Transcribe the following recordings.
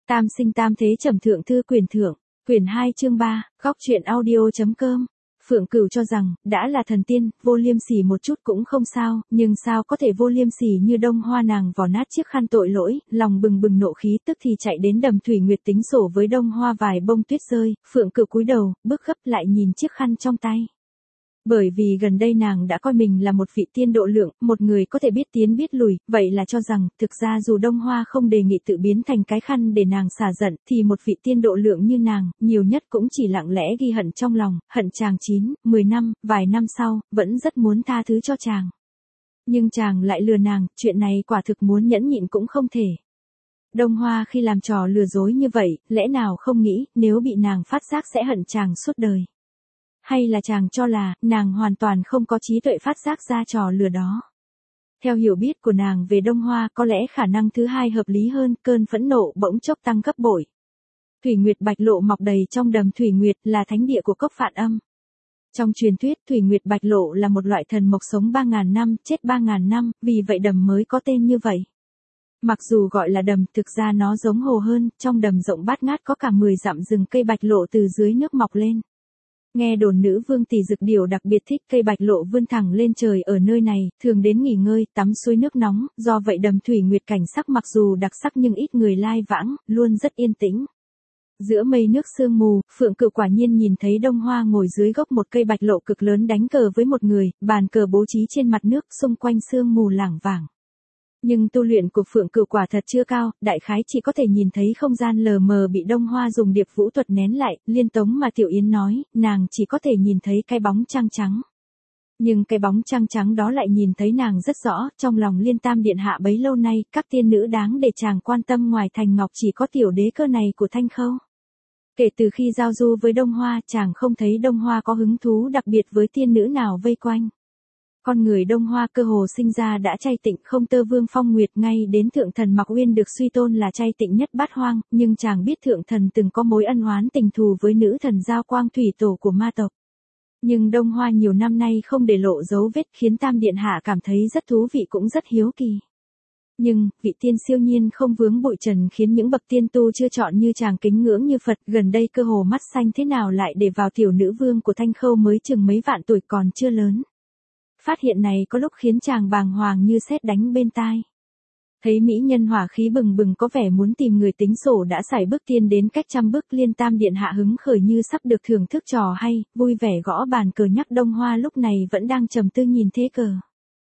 Tam sinh tam thế trầm thượng thư quyền thượng, quyển 2 chương 3, góc truyện audio.com. Phượng Cửu cho rằng, đã là thần tiên, vô liêm sỉ một chút cũng không sao, nhưng sao có thể vô liêm sỉ như Đông Hoa nàng vò nát chiếc khăn tội lỗi, lòng bừng bừng nộ khí tức thì chạy đến đầm Thủy Nguyệt tính sổ với Đông Hoa vài bông tuyết rơi, Phượng Cửu cúi đầu, bước gấp lại nhìn chiếc khăn trong tay. Bởi vì gần đây nàng đã coi mình là một vị tiên độ lượng, một người có thể biết tiến biết lùi, vậy là cho rằng, thực ra dù Đông Hoa không đề nghị tự biến thành cái khăn để nàng xả giận, thì một vị tiên độ lượng như nàng, nhiều nhất cũng chỉ lặng lẽ ghi hận trong lòng, hận chàng 9, 10 năm, vài năm sau, vẫn rất muốn tha thứ cho chàng. Nhưng chàng lại lừa nàng, chuyện này quả thực muốn nhẫn nhịn cũng không thể. Đông Hoa khi làm trò lừa dối như vậy, lẽ nào không nghĩ, nếu bị nàng phát giác sẽ hận chàng suốt đời. Hay là chàng cho là, nàng hoàn toàn không có trí tuệ phát giác ra trò lừa đó. Theo hiểu biết của nàng về Đông Hoa, có lẽ khả năng thứ hai hợp lý hơn, cơn phẫn nộ bỗng chốc tăng gấp bội. Thủy Nguyệt Bạch Lộ mọc đầy trong đầm Thủy Nguyệt, là thánh địa của Cốc Phạn Âm. Trong truyền thuyết, Thủy Nguyệt Bạch Lộ là một loại thần mộc sống 3.000 năm, chết 3.000 năm, vì vậy đầm mới có tên như vậy. Mặc dù gọi là đầm, thực ra nó giống hồ hơn, trong đầm rộng bát ngát có cả 10 dặm rừng cây bạch lộ từ dưới nước mọc lên. Nghe đồn nữ vương Tỷ Dực Điểu đặc biệt thích cây bạch lộ vươn thẳng lên trời ở nơi này, thường đến nghỉ ngơi, tắm suối nước nóng, do vậy đầm Thủy Nguyệt cảnh sắc mặc dù đặc sắc nhưng ít người lai vãng, luôn rất yên tĩnh. Giữa mây nước sương mù, Phượng Cửu quả nhiên nhìn thấy Đông Hoa ngồi dưới gốc một cây bạch lộ cực lớn đánh cờ với một người, bàn cờ bố trí trên mặt nước, xung quanh sương mù lảng vảng. Nhưng tu luyện của Phượng Cửu quả thật chưa cao, đại khái chỉ có thể nhìn thấy không gian lờ mờ bị Đông Hoa dùng điệp vũ thuật nén lại, liên tống mà Tiểu Yến nói, nàng chỉ có thể nhìn thấy cái bóng trăng trắng. Nhưng cái bóng trăng trắng đó lại nhìn thấy nàng rất rõ, trong lòng Liên Tam Điện Hạ bấy lâu nay, các tiên nữ đáng để chàng quan tâm ngoài Thành Ngọc chỉ có tiểu đế cơ này của Thanh Khâu. Kể từ khi giao du với Đông Hoa, chàng không thấy Đông Hoa có hứng thú đặc biệt với tiên nữ nào vây quanh. Con người Đông Hoa cơ hồ sinh ra đã chay tịnh, không tơ vương phong nguyệt, ngay đến thượng thần Mạc Uyên được suy tôn là chay tịnh nhất bát hoang, nhưng chàng biết thượng thần từng có mối ân oán tình thù với nữ thần Giao Quang thủy tổ của ma tộc. Nhưng Đông Hoa nhiều năm nay không để lộ dấu vết, khiến Tam Điện Hạ cảm thấy rất thú vị cũng rất hiếu kỳ. Nhưng, vị tiên siêu nhiên không vướng bụi trần khiến những bậc tiên tu chưa chọn như chàng kính ngưỡng như Phật, gần đây cơ hồ mắt xanh thế nào lại để vào tiểu nữ vương của Thanh Khâu mới chừng mấy vạn tuổi còn chưa lớn. Phát hiện này có lúc khiến chàng bàng hoàng như sét đánh bên tai. Thấy mỹ nhân hỏa khí bừng bừng có vẻ muốn tìm người tính sổ đã sải bước tiên đến cách trăm bước, Liên Tam Điện Hạ hứng khởi như sắp được thưởng thức trò hay, vui vẻ gõ bàn cờ nhắc Đông Hoa lúc này vẫn đang trầm tư nhìn thế cờ.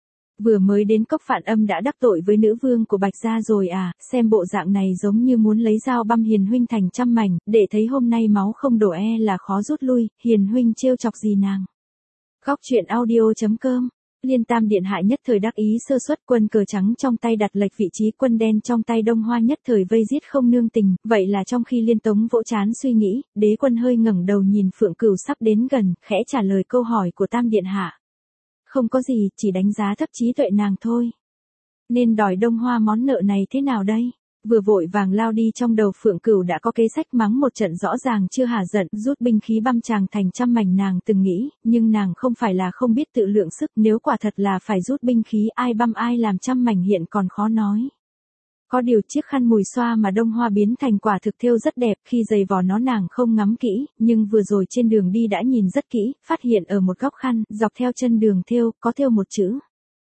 Vừa mới đến Cốc Phạn Âm đã đắc tội với nữ vương của Bạch Gia rồi à, xem bộ dạng này giống như muốn lấy dao băm Hiền huynh thành trăm mảnh, để thấy hôm nay máu không đổ là khó rút lui, Hiền huynh trêu chọc gì nàng. Góc truyện audio.com. Liên Tam Điện Hạ nhất thời đắc ý sơ suất, quân cờ trắng trong tay đặt lệch vị trí quân đen trong tay Đông Hoa nhất thời vây giết không nương tình, vậy là trong khi Liên Tống vỗ trán suy nghĩ, đế quân hơi ngẩng đầu nhìn Phượng Cửu sắp đến gần, khẽ trả lời câu hỏi của Tam Điện Hạ. Không có gì, chỉ đánh giá thấp trí tuệ nàng thôi. Nên đòi Đông Hoa món nợ này thế nào đây? Vừa vội vàng lao đi trong đầu Phượng Cửu đã có kế sách mắng một trận rõ ràng chưa hả giận, rút binh khí băm chàng thành trăm mảnh nàng từng nghĩ, nhưng nàng không phải là không biết tự lượng sức, nếu quả thật là phải rút binh khí ai băm ai làm trăm mảnh hiện còn khó nói. Có điều chiếc khăn mùi xoa mà Đông Hoa biến thành quả thực thêu rất đẹp, khi giày vò nó nàng không ngắm kỹ, nhưng vừa rồi trên đường đi đã nhìn rất kỹ, phát hiện ở một góc khăn, dọc theo chân đường thêu, có thêu một chữ.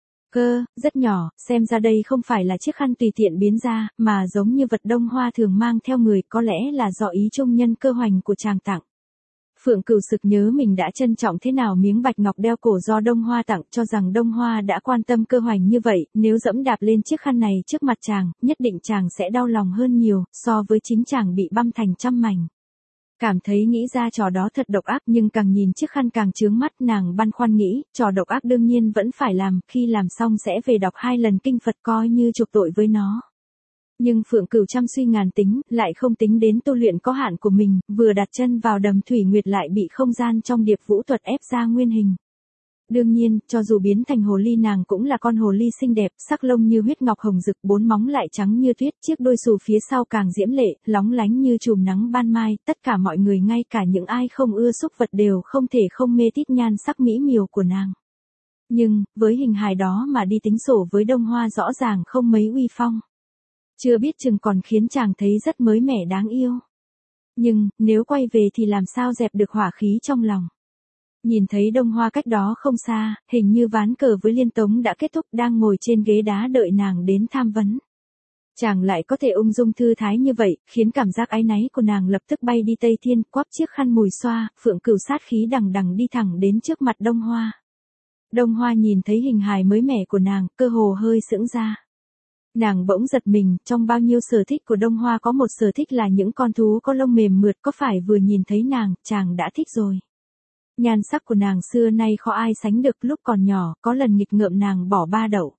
Cơ, rất nhỏ, xem ra đây không phải là chiếc khăn tùy tiện biến ra, mà giống như vật Đông Hoa thường mang theo người, có lẽ là do ý trung nhân cơ hoành của chàng tặng. Phượng Cửu sực nhớ mình đã trân trọng thế nào miếng bạch ngọc đeo cổ do Đông Hoa tặng, cho rằng Đông Hoa đã quan tâm cơ hoành như vậy, nếu dẫm đạp lên chiếc khăn này trước mặt chàng, nhất định chàng sẽ đau lòng hơn nhiều, so với chính chàng bị băm thành trăm mảnh. Cảm thấy nghĩ ra trò đó thật độc ác, nhưng càng nhìn chiếc khăn càng chướng mắt, nàng băn khoăn nghĩ, trò độc ác đương nhiên vẫn phải làm, khi làm xong sẽ về đọc 2 lần kinh Phật coi như chuộc tội với nó. Nhưng Phượng Cửu trăm suy ngàn tính, lại không tính đến tu luyện có hạn của mình, vừa đặt chân vào đầm Thủy Nguyệt lại bị không gian trong điệp vũ thuật ép ra nguyên hình. Đương nhiên, cho dù biến thành hồ ly nàng cũng là con hồ ly xinh đẹp, sắc lông như huyết ngọc hồng rực, 4 móng lại trắng như tuyết, chiếc đuôi xù phía sau càng diễm lệ, lóng lánh như chùm nắng ban mai, tất cả mọi người ngay cả những ai không ưa súc vật đều không thể không mê tít nhan sắc mỹ miều của nàng. Nhưng, với hình hài đó mà đi tính sổ với Đông Hoa rõ ràng không mấy uy phong. Chưa biết chừng còn khiến chàng thấy rất mới mẻ đáng yêu. Nhưng, nếu quay về thì làm sao dẹp được hỏa khí trong lòng. Nhìn thấy Đông Hoa cách đó không xa, hình như ván cờ với Liên Tống đã kết thúc, đang ngồi trên ghế đá đợi nàng đến tham vấn. Chàng lại có thể ung dung thư thái như vậy, khiến cảm giác áy náy của nàng lập tức bay đi Tây Thiên, quắp chiếc khăn mùi xoa, Phượng Cửu sát khí đằng đằng đi thẳng đến trước mặt Đông Hoa. Đông Hoa nhìn thấy hình hài mới mẻ của nàng, cơ hồ hơi sững ra. Nàng bỗng giật mình, trong bao nhiêu sở thích của Đông Hoa có một sở thích là những con thú có lông mềm mượt, có phải vừa nhìn thấy nàng, chàng đã thích rồi. Nhan sắc của nàng xưa nay khó ai sánh được, lúc còn nhỏ, có lần nghịch ngợm nàng bỏ 3 đậu.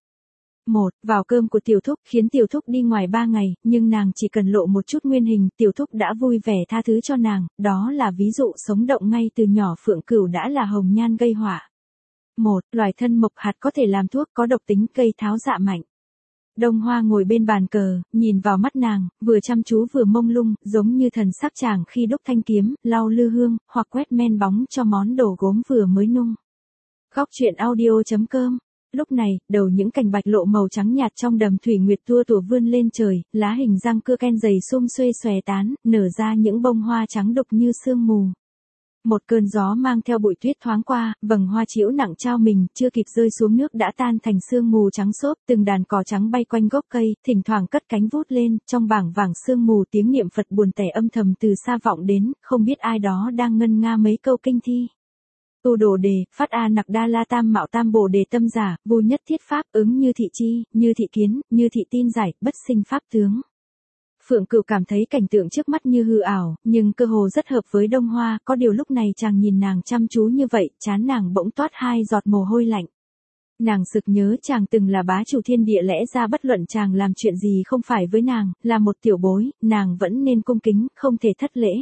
Vào cơm của tiểu thúc, khiến tiểu thúc đi ngoài 3 ngày, nhưng nàng chỉ cần lộ một chút nguyên hình, tiểu thúc đã vui vẻ tha thứ cho nàng, đó là ví dụ sống động ngay từ nhỏ. Phượng Cửu đã là hồng nhan gây họa. Loài thân mộc hạt có thể làm thuốc, có độc tính, gây tháo dạ mạnh. Đông Hoa ngồi bên bàn cờ, nhìn vào mắt nàng, vừa chăm chú vừa mông lung, giống như thần sắc chàng khi đúc thanh kiếm, lau lư hương, hoặc quét men bóng cho món đồ gốm vừa mới nung. Góc truyện audio.com. Lúc này, đầu những cành bạch lộ màu trắng nhạt trong đầm thủy nguyệt tua tủa vươn lên trời, lá hình răng cưa ken dày sum xuê xòe tán, nở ra những bông hoa trắng đục như sương mù. Một cơn gió mang theo bụi tuyết thoáng qua, vầng hoa chiễu nặng trao mình, chưa kịp rơi xuống nước đã tan thành sương mù trắng xốp, từng đàn cò trắng bay quanh gốc cây, thỉnh thoảng cất cánh vút lên, trong bảng vàng sương mù tiếng niệm Phật buồn tẻ âm thầm từ xa vọng đến, không biết ai đó đang ngân nga mấy câu kinh thi. Tu đồ đề, phát a nặc đa la tam mạo tam bồ đề tâm giả, vô nhất thiết pháp, ứng như thị chi, như thị kiến, như thị tin giải, bất sinh pháp tướng. Phượng Cửu cảm thấy cảnh tượng trước mắt như hư ảo, nhưng cơ hồ rất hợp với Đông Hoa, có điều lúc này chàng nhìn nàng chăm chú như vậy, trán nàng bỗng toát 2 giọt mồ hôi lạnh. Nàng sực nhớ chàng từng là bá chủ thiên địa, lẽ ra bất luận chàng làm chuyện gì không phải với nàng, là một tiểu bối, nàng vẫn nên cung kính, không thể thất lễ.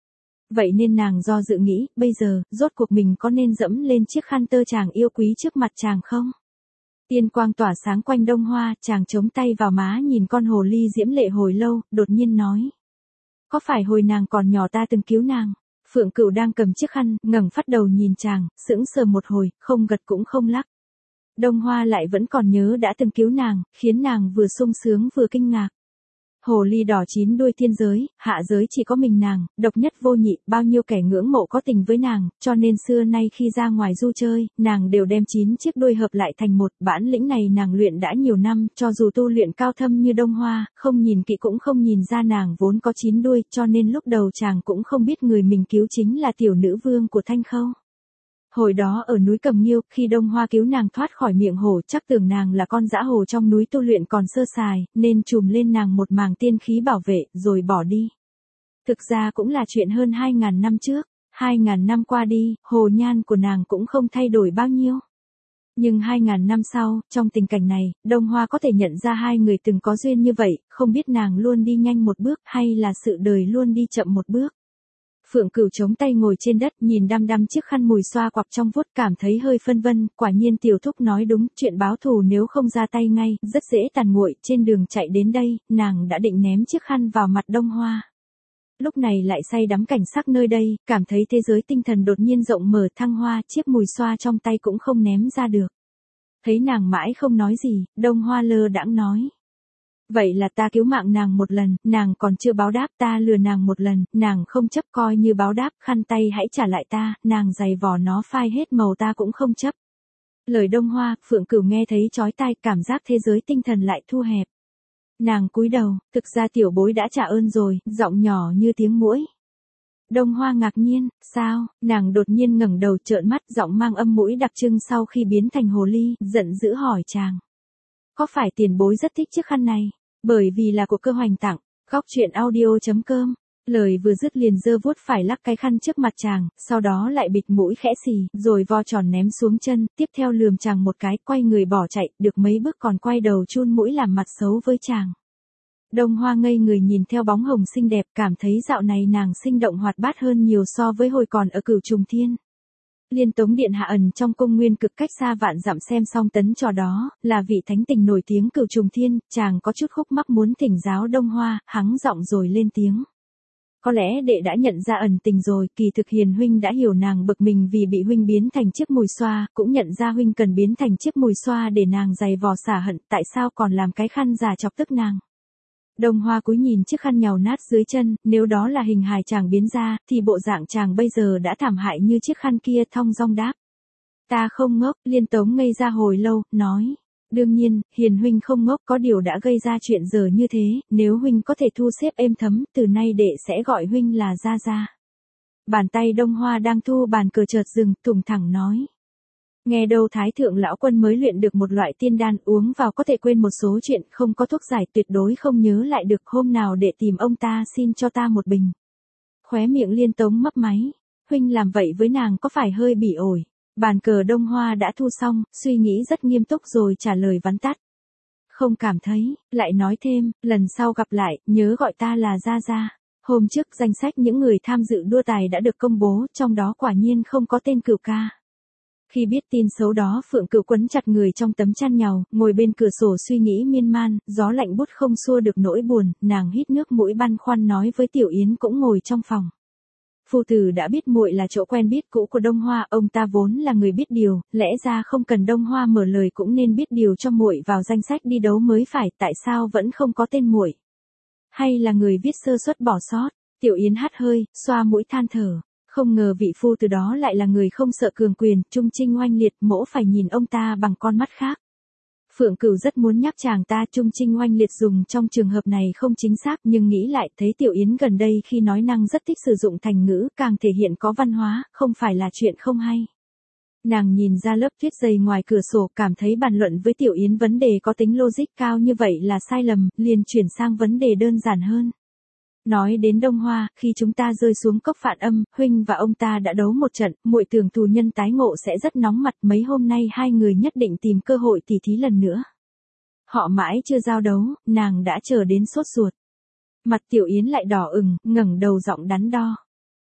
Vậy nên nàng do dự nghĩ, bây giờ, rốt cuộc mình có nên dẫm lên chiếc khăn tơ chàng yêu quý trước mặt chàng không? Tiên quang tỏa sáng quanh Đông Hoa, chàng chống tay vào má nhìn con hồ ly diễm lệ hồi lâu, đột nhiên nói. Có phải hồi nàng còn nhỏ ta từng cứu nàng? Phượng Cửu đang cầm chiếc khăn, ngẩng phát đầu nhìn chàng, sững sờ một hồi, không gật cũng không lắc. Đông Hoa lại vẫn còn nhớ đã từng cứu nàng, khiến nàng vừa sung sướng vừa kinh ngạc. Hồ ly đỏ 9 đuôi thiên giới, hạ giới chỉ có mình nàng, độc nhất vô nhị, bao nhiêu kẻ ngưỡng mộ có tình với nàng, cho nên xưa nay khi ra ngoài du chơi, nàng đều đem 9 chiếc đuôi hợp lại thành một, bản lĩnh này nàng luyện đã nhiều năm, cho dù tu luyện cao thâm như Đông Hoa, không nhìn kỹ cũng không nhìn ra nàng vốn có 9 đuôi, cho nên lúc đầu chàng cũng không biết người mình cứu chính là tiểu nữ vương của Thanh Khâu. Hồi đó ở núi Cầm Nghiêu, khi Đông Hoa cứu nàng thoát khỏi miệng hổ, chắc tưởng nàng là con dã hổ trong núi tu luyện còn sơ sài, nên trùm lên nàng một màng tiên khí bảo vệ, rồi bỏ đi. Thực ra cũng là chuyện hơn 2.000 năm trước, 2.000 năm qua đi, hồ nhan của nàng cũng không thay đổi bao nhiêu. Nhưng 2.000 năm sau, trong tình cảnh này, Đông Hoa có thể nhận ra hai người từng có duyên như vậy, không biết nàng luôn đi nhanh một bước hay là sự đời luôn đi chậm một bước. Phượng Cửu chống tay ngồi trên đất, nhìn đăm đăm chiếc khăn mùi xoa quặp trong vuốt, cảm thấy hơi phân vân, quả nhiên tiểu thúc nói đúng, chuyện báo thù nếu không ra tay ngay, rất dễ tàn nguội. Trên đường chạy đến đây, nàng đã định ném chiếc khăn vào mặt Đông Hoa. Lúc này lại say đắm cảnh sắc nơi đây, cảm thấy thế giới tinh thần đột nhiên rộng mở. Thăng Hoa, chiếc mùi xoa trong tay cũng không ném ra được. Thấy nàng mãi không nói gì, Đông Hoa lơ đãng nói. Vậy là ta cứu mạng nàng một lần, nàng còn chưa báo đáp, ta lừa nàng một lần, nàng không chấp, coi như báo đáp, khăn tay hãy trả lại ta, nàng giày vò nó phai hết màu ta cũng không chấp. Lời Đông Hoa, Phượng Cửu nghe thấy chói tai, cảm giác thế giới tinh thần lại thu hẹp. Nàng cúi đầu, thực ra tiểu bối đã trả ơn rồi, giọng nhỏ như tiếng muỗi. Đông Hoa ngạc nhiên, sao? Nàng đột nhiên ngẩng đầu trợn mắt, giọng mang âm mũi đặc trưng sau khi biến thành hồ ly, giận dữ hỏi chàng. Có phải tiền bối rất thích chiếc khăn này? Bởi vì là của Cơ Hoành tặng. Góc truyện audio.com. Lời vừa dứt liền giơ vuốt phải lắc cái khăn trước mặt chàng, sau đó lại bịt mũi khẽ xì, rồi vo tròn ném xuống chân, tiếp theo lườm chàng một cái, quay người bỏ chạy, được mấy bước còn quay đầu chun mũi làm mặt xấu với chàng. Đông Hoa ngây người nhìn theo bóng hồng xinh đẹp, cảm thấy dạo này nàng sinh động hoạt bát hơn nhiều so với hồi còn ở Cửu Trùng Thiên. Liên Tống điện hạ ẩn trong cung nguyên cực cách xa vạn dặm xem xong tấn trò đó, là vị thánh tình nổi tiếng Cửu Trùng Thiên, chàng có chút khúc mắc muốn thỉnh giáo Đông Hoa, hắng giọng rồi lên tiếng. Có lẽ đệ đã nhận ra ẩn tình rồi, kỳ thực Hiền huynh đã hiểu nàng bực mình vì bị huynh biến thành chiếc mùi xoa, cũng nhận ra huynh cần biến thành chiếc mùi xoa để nàng giày vò xả hận, tại sao còn làm cái khăn giả chọc tức nàng. Đông Hoa cúi nhìn chiếc khăn nhàu nát dưới chân, nếu đó là hình hài chàng biến ra, thì bộ dạng chàng bây giờ đã thảm hại như chiếc khăn kia, thong dong đáp. Ta không ngốc, Liên Tống ngây ra hồi lâu, nói. Đương nhiên, Hiền huynh không ngốc, có điều đã gây ra chuyện giờ như thế, nếu huynh có thể thu xếp êm thấm, từ nay đệ sẽ gọi huynh là Gia Gia. Bàn tay Đông Hoa đang thu bàn cờ chợt dừng, thủng thẳng nói. Nghe đâu Thái thượng lão quân mới luyện được một loại tiên đan, uống vào có thể quên một số chuyện, không có thuốc giải tuyệt đối không nhớ lại được, hôm nào để tìm ông ta xin cho ta một bình. Khóe miệng Liên Tống mấp máy, huynh làm vậy với nàng có phải hơi bỉ ổi. Bàn cờ Đông Hoa đã thu xong, suy nghĩ rất nghiêm túc rồi trả lời vắn tắt. Không cảm thấy, lại nói thêm, lần sau gặp lại, nhớ gọi ta là Gia Gia. Hôm trước danh sách những người tham dự đua tài đã được công bố, trong đó quả nhiên không có tên Cửu ca. Khi biết tin xấu đó, Phượng Cửu quấn chặt người trong tấm chăn nhàu, ngồi bên cửa sổ suy nghĩ miên man, gió lạnh bút không xua được nỗi buồn, nàng hít nước mũi băn khoăn nói với Tiểu Yến cũng ngồi trong phòng. Phu tử đã biết muội là chỗ quen biết cũ của Đông Hoa, ông ta vốn là người biết điều, lẽ ra không cần Đông Hoa mở lời cũng nên biết điều cho muội vào danh sách đi đấu mới phải, tại sao vẫn không có tên muội? Hay là người viết sơ suất bỏ sót? Tiểu Yến hắt hơi, xoa mũi than thở. Không ngờ vị phu tử đó lại là người không sợ cường quyền, trung trinh oanh liệt, mỗ phải nhìn ông ta bằng con mắt khác. Phượng Cửu rất muốn nhắc chàng ta trung trinh oanh liệt dùng trong trường hợp này không chính xác, nhưng nghĩ lại thấy Tiểu Yến gần đây khi nói năng rất thích sử dụng thành ngữ, càng thể hiện có văn hóa, không phải là chuyện không hay. Nàng nhìn ra lớp tuyết dày ngoài cửa sổ, cảm thấy bàn luận với Tiểu Yến vấn đề có tính logic cao như vậy là sai lầm, liền chuyển sang vấn đề đơn giản hơn. Nói đến Đông Hoa, khi chúng ta rơi xuống cốc Phạn Âm, huynh và ông ta đã đấu một trận, muội tưởng tù nhân tái ngộ sẽ rất nóng mặt, mấy hôm nay hai người nhất định tìm cơ hội tỉ thí lần nữa. Họ mãi chưa giao đấu, nàng đã chờ đến sốt ruột. Mặt Tiểu Yến lại đỏ ửng, ngẩng đầu giọng đắn đo.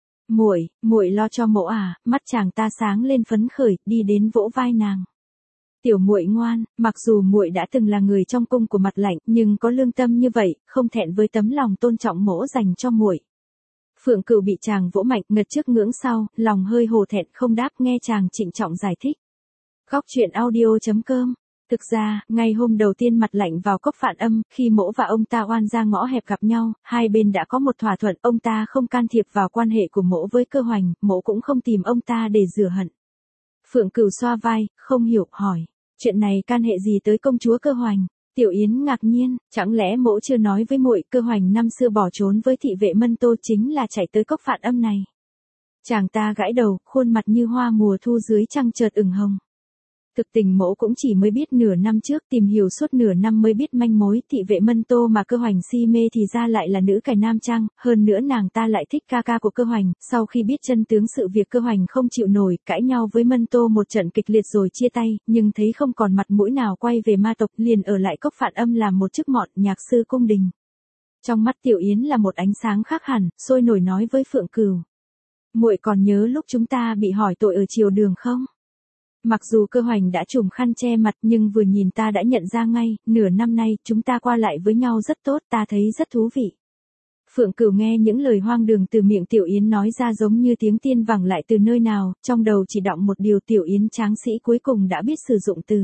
Muội lo cho mỗ à? Mắt chàng ta sáng lên phấn khởi, đi đến vỗ vai nàng. Tiểu muội ngoan, mặc dù muội đã từng là người trong cung của Mặt Lạnh, nhưng có lương tâm như vậy, không thẹn với tấm lòng tôn trọng mỗ dành cho muội. Phượng Cửu bị chàng vỗ mạnh, ngật trước ngưỡng sau, lòng hơi hổ thẹn không đáp, nghe chàng trịnh trọng giải thích. Góc truyện audio.com. Thực ra, ngày hôm đầu tiên Mặt Lạnh vào cốc Phạn Âm, khi mỗ và ông ta oan ra ngõ hẹp gặp nhau, hai bên đã có một thỏa thuận, ông ta không can thiệp vào quan hệ của mỗ với Cơ Hoành, mỗ cũng không tìm ông ta để rửa hận. Phượng Cửu xoa vai, không hiểu, hỏi. Chuyện này can hệ gì tới công chúa Cơ Hoành? Tiểu Yến ngạc nhiên, chẳng lẽ mỗ chưa nói với muội, Cơ Hoành năm xưa bỏ trốn với thị vệ Mân Tô chính là chạy tới cốc Phạn Âm này. Chàng ta gãi đầu, khuôn mặt như hoa mùa thu dưới trăng chợt ửng hồng. Thực tình mỗ cũng chỉ mới biết nửa năm trước, tìm hiểu suốt nửa năm mới biết manh mối, thị vệ Mân Tô mà Cơ Hoành si mê thì ra lại là nữ cải nam trang, hơn nữa nàng ta lại thích ca ca của Cơ Hoành, sau khi biết chân tướng sự việc Cơ Hoành không chịu nổi, cãi nhau với Mân Tô một trận kịch liệt rồi chia tay, nhưng thấy không còn mặt mũi nào quay về ma tộc, liền ở lại cốc Phạn Âm làm một chức mọn, nhạc sư cung đình. Trong mắt Tiểu Yến là một ánh sáng khác hẳn, sôi nổi nói với Phượng Cửu. Muội còn nhớ lúc chúng ta bị hỏi tội ở triều đường không? Mặc dù Cơ Hoành đã trùm khăn che mặt nhưng vừa nhìn ta đã nhận ra ngay, nửa năm nay chúng ta qua lại với nhau rất tốt, ta thấy rất thú vị. Phượng Cửu nghe những lời hoang đường từ miệng Tiểu Yến nói ra giống như tiếng tiên vẳng lại từ nơi nào, trong đầu chỉ đọng một điều, Tiểu Yến tráng sĩ cuối cùng đã biết sử dụng từ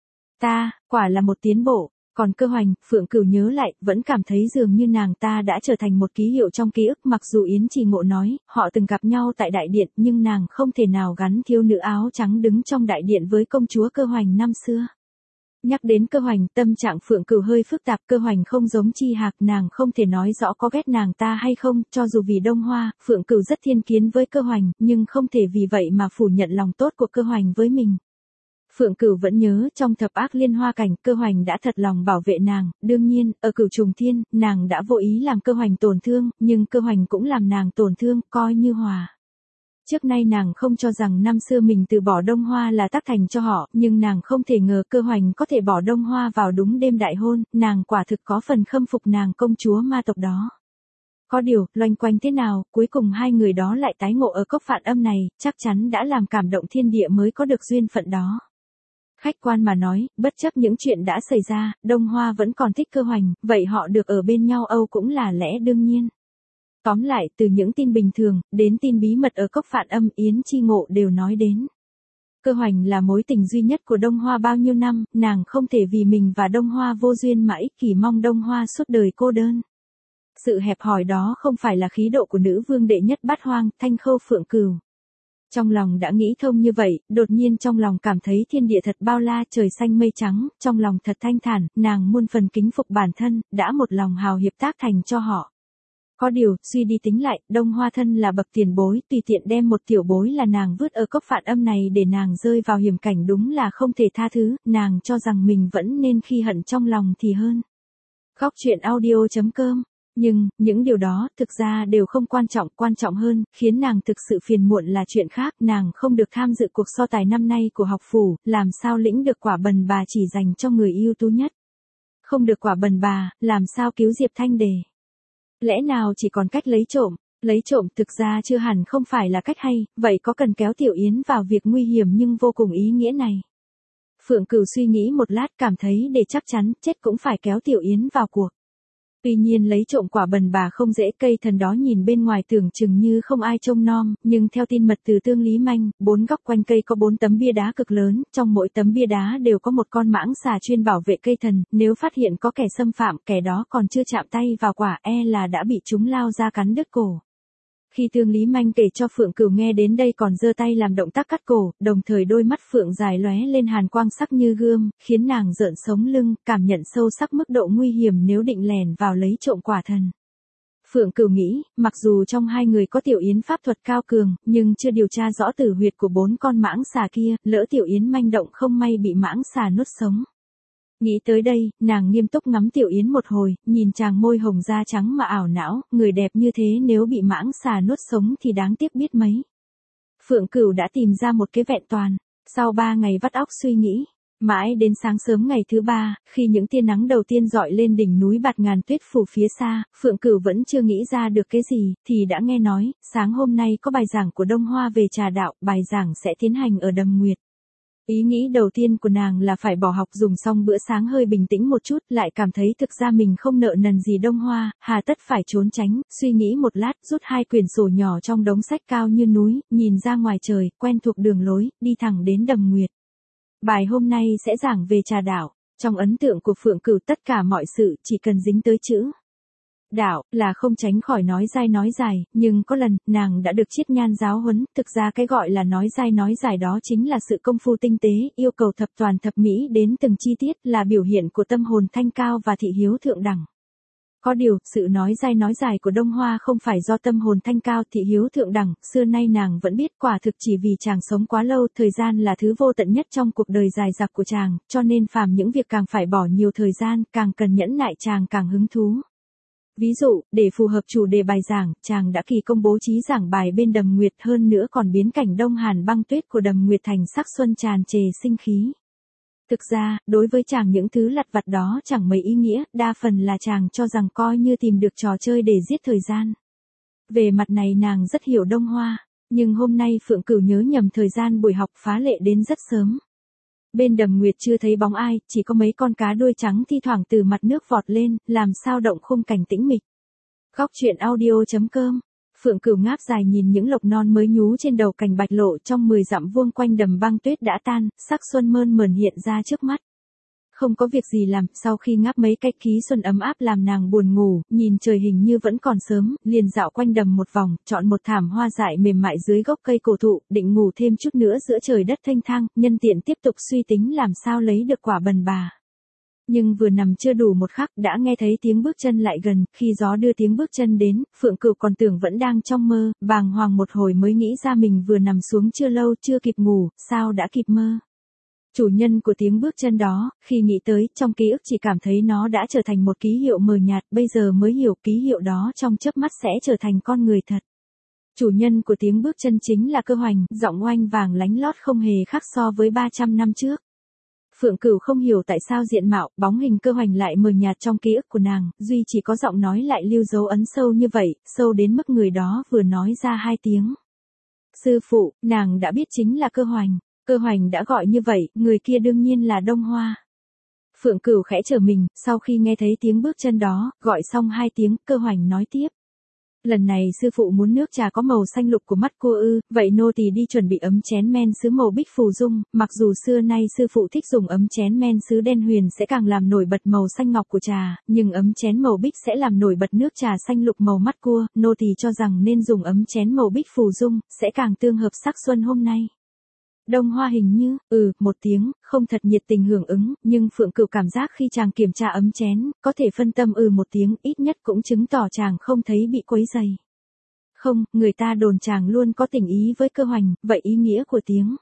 ta, quả là một tiến bộ. Còn Cơ Hoành, Phượng Cửu nhớ lại, vẫn cảm thấy dường như nàng ta đã trở thành một ký hiệu trong ký ức, mặc dù Yến Trì Ngộ nói, họ từng gặp nhau tại đại điện, nhưng nàng không thể nào gắn thiếu nữ áo trắng đứng trong đại điện với công chúa Cơ Hoành năm xưa. Nhắc đến Cơ Hoành, tâm trạng Phượng Cửu hơi phức tạp, Cơ Hoành không giống Chi Hạc, nàng không thể nói rõ có ghét nàng ta hay không, cho dù vì Đông Hoa, Phượng Cửu rất thiên kiến với Cơ Hoành, nhưng không thể vì vậy mà phủ nhận lòng tốt của Cơ Hoành với mình. Phượng Cửu vẫn nhớ trong thập ác liên hoa cảnh, Cơ Hoành đã thật lòng bảo vệ nàng, đương nhiên, ở Cửu Trùng Thiên, nàng đã vô ý làm Cơ Hoành tổn thương, nhưng Cơ Hoành cũng làm nàng tổn thương, coi như hòa. Trước nay nàng không cho rằng năm xưa mình từ bỏ Đông Hoa là tác thành cho họ, nhưng nàng không thể ngờ Cơ Hoành có thể bỏ Đông Hoa vào đúng đêm đại hôn, nàng quả thực có phần khâm phục nàng công chúa ma tộc đó. Có điều, loanh quanh thế nào, cuối cùng hai người đó lại tái ngộ ở cốc Phạn Âm này, chắc chắn đã làm cảm động thiên địa mới có được duyên phận đó. Khách quan mà nói, bất chấp những chuyện đã xảy ra, Đông Hoa vẫn còn thích Cơ Hoành, vậy họ được ở bên nhau Âu cũng là lẽ đương nhiên. Tóm lại, từ những tin bình thường, đến tin bí mật ở cốc Phạn Âm, Yến Chi Ngộ đều nói đến. Cơ Hoành là mối tình duy nhất của Đông Hoa bao nhiêu năm, nàng không thể vì mình và Đông Hoa vô duyên mà ích kỷ mong Đông Hoa suốt đời cô đơn. Sự hẹp hòi đó không phải là khí độ của nữ vương đệ nhất bát hoang, Thanh Khâu Phượng Cửu. Trong lòng đã nghĩ thông như vậy, đột nhiên trong lòng cảm thấy thiên địa thật bao la, trời xanh mây trắng, trong lòng thật thanh thản, nàng muôn phần kính phục bản thân, đã một lòng hào hiệp tác thành cho họ. Có điều, suy đi tính lại, Đông Hoa thân là bậc tiền bối, tùy tiện đem một tiểu bối là nàng vứt ở cốc phản âm này để nàng rơi vào hiểm cảnh đúng là không thể tha thứ, nàng cho rằng mình vẫn nên khi hận trong lòng thì hơn. Góc truyện audio.com. Nhưng, những điều đó, thực ra đều không quan trọng hơn, khiến nàng thực sự phiền muộn là chuyện khác, nàng không được tham dự cuộc so tài năm nay của học phủ, làm sao lĩnh được quả bần bà chỉ dành cho người ưu tú nhất. Không được quả bần bà, làm sao cứu Diệp Thanh Đề. Lẽ nào chỉ còn cách lấy trộm thực ra chưa hẳn không phải là cách hay, vậy có cần kéo Tiểu Yến vào việc nguy hiểm nhưng vô cùng ý nghĩa này. Phượng Cửu suy nghĩ một lát cảm thấy để chắc chắn, chết cũng phải kéo Tiểu Yến vào cuộc. Tuy nhiên lấy trộm quả bần bà không dễ, cây thần đó nhìn bên ngoài tưởng chừng như không ai trông nom, nhưng theo tin mật từ Tương Lý Manh, 4 góc quanh cây có 4 tấm bia đá cực lớn, trong mỗi tấm bia đá đều có một con mãng xà chuyên bảo vệ cây thần, nếu phát hiện có kẻ xâm phạm, kẻ đó còn chưa chạm tay vào quả là đã bị chúng lao ra cắn đứt cổ. Khi Tương Lý Manh kể cho Phượng Cửu nghe đến đây còn giơ tay làm động tác cắt cổ, đồng thời đôi mắt Phượng dài lóe lên hàn quang sắc như gươm, khiến nàng rợn sống lưng, cảm nhận sâu sắc mức độ nguy hiểm nếu định lèn vào lấy trộm quả thần. Phượng Cửu nghĩ, mặc dù trong hai người có Tiểu Yến pháp thuật cao cường, nhưng chưa điều tra rõ tử huyệt của 4 con mãng xà kia, lỡ Tiểu Yến manh động không may bị mãng xà nuốt sống. Nghĩ tới đây, nàng nghiêm túc ngắm Tiểu Yến một hồi, nhìn chàng môi hồng da trắng mà ảo não, người đẹp như thế nếu bị mãng xà nuốt sống thì đáng tiếc biết mấy. Phượng Cửu đã tìm ra một cái vẹn toàn, sau 3 ngày vắt óc suy nghĩ, mãi đến sáng sớm ngày thứ 3, khi những tia nắng đầu tiên dọi lên đỉnh núi Bạt Ngàn Tuyết phủ phía xa, Phượng Cửu vẫn chưa nghĩ ra được cái gì, thì đã nghe nói, sáng hôm nay có bài giảng của Đông Hoa về trà đạo, bài giảng sẽ tiến hành ở Đầm Nguyệt. Ý nghĩ đầu tiên của nàng là phải bỏ học dùng xong bữa sáng hơi bình tĩnh một chút, lại cảm thấy thực ra mình không nợ nần gì Đông Hoa, hà tất phải trốn tránh, suy nghĩ một lát, rút 2 quyển sổ nhỏ trong đống sách cao như núi, nhìn ra ngoài trời, quen thuộc đường lối, đi thẳng đến Đầm Nguyệt. Bài hôm nay sẽ giảng về trà đạo, trong ấn tượng của Phượng Cửu tất cả mọi sự chỉ cần dính tới chữ đạo là không tránh khỏi nói dài, nhưng có lần, nàng đã được Chiết Nhan giáo huấn, thực ra cái gọi là nói dài đó chính là sự công phu tinh tế, yêu cầu thập toàn thập mỹ đến từng chi tiết, là biểu hiện của tâm hồn thanh cao và thị hiếu thượng đẳng. Có điều, sự nói dài của Đông Hoa không phải do tâm hồn thanh cao thị hiếu thượng đẳng, xưa nay nàng vẫn biết quả thực chỉ vì chàng sống quá lâu, thời gian là thứ vô tận nhất trong cuộc đời dài dặc của chàng, cho nên phàm những việc càng phải bỏ nhiều thời gian, càng cần nhẫn nại chàng càng hứng thú. Ví dụ, để phù hợp chủ đề bài giảng, chàng đã kỳ công bố trí giảng bài bên Đầm Nguyệt, hơn nữa còn biến cảnh đông hàn băng tuyết của Đầm Nguyệt thành sắc xuân tràn trề sinh khí. Thực ra, đối với chàng những thứ lặt vặt đó chẳng mấy ý nghĩa, đa phần là chàng cho rằng coi như tìm được trò chơi để giết thời gian. Về mặt này nàng rất hiểu Đông Hoa, nhưng hôm nay Phượng Cửu nhớ nhầm thời gian buổi học phá lệ đến rất sớm. Bên Đầm Nguyệt chưa thấy bóng ai, chỉ có mấy con cá đuôi trắng thi thoảng từ mặt nước vọt lên, làm sao động khung cảnh tĩnh mịch. Góc truyện audio.com. Phượng Cửu ngáp dài nhìn những lộc non mới nhú trên đầu cành bạch lộ trong 10 dặm vuông quanh đầm băng tuyết đã tan, sắc xuân mơn mởn hiện ra trước mắt. Không có việc gì làm, sau khi ngáp mấy cái khí xuân ấm áp làm nàng buồn ngủ, nhìn trời hình như vẫn còn sớm, liền dạo quanh đầm một vòng, chọn một thảm hoa dại mềm mại dưới gốc cây cổ thụ, định ngủ thêm chút nữa giữa trời đất thanh thang, nhân tiện tiếp tục suy tính làm sao lấy được quả bần bà. Nhưng vừa nằm chưa đủ một khắc đã nghe thấy tiếng bước chân lại gần, khi gió đưa tiếng bước chân đến, Phượng Cửu còn tưởng vẫn đang trong mơ, bàng hoàng một hồi mới nghĩ ra mình vừa nằm xuống chưa lâu chưa kịp ngủ, sao đã kịp mơ. Chủ nhân của tiếng bước chân đó, khi nghĩ tới, trong ký ức chỉ cảm thấy nó đã trở thành một ký hiệu mờ nhạt, bây giờ mới hiểu ký hiệu đó trong chớp mắt sẽ trở thành con người thật. Chủ nhân của tiếng bước chân chính là Cơ Hoành, giọng oanh vàng lánh lót không hề khác so với 300 năm trước. Phượng Cửu không hiểu tại sao diện mạo, bóng hình Cơ Hoành lại mờ nhạt trong ký ức của nàng, duy chỉ có giọng nói lại lưu dấu ấn sâu như vậy, sâu đến mức người đó vừa nói ra 2 tiếng. Sư phụ, nàng đã biết chính là Cơ Hoành. Cơ Hoành đã gọi như vậy, người kia đương nhiên là Đông Hoa. Phượng Cửu khẽ trở mình, sau khi nghe thấy tiếng bước chân đó, gọi xong 2 tiếng, Cơ Hoành nói tiếp. Lần này sư phụ muốn nước trà có màu xanh lục của mắt cua ư, vậy nô tỳ đi chuẩn bị ấm chén men sứ màu bích phù dung, mặc dù xưa nay sư phụ thích dùng ấm chén men sứ đen huyền sẽ càng làm nổi bật màu xanh ngọc của trà, nhưng ấm chén màu bích sẽ làm nổi bật nước trà xanh lục màu mắt cua, nô tỳ cho rằng nên dùng ấm chén màu bích phù dung, sẽ càng tương hợp sắc xuân hôm nay. Đông Hoa hình như, một tiếng, không thật nhiệt tình hưởng ứng, nhưng Phượng Cửu cảm giác khi chàng kiểm tra ấm chén, có thể phân tâm một tiếng, ít nhất cũng chứng tỏ chàng không thấy bị quấy rầy. Không, người ta đồn chàng luôn có tình ý với Cơ Hoành, vậy ý nghĩa của tiếng.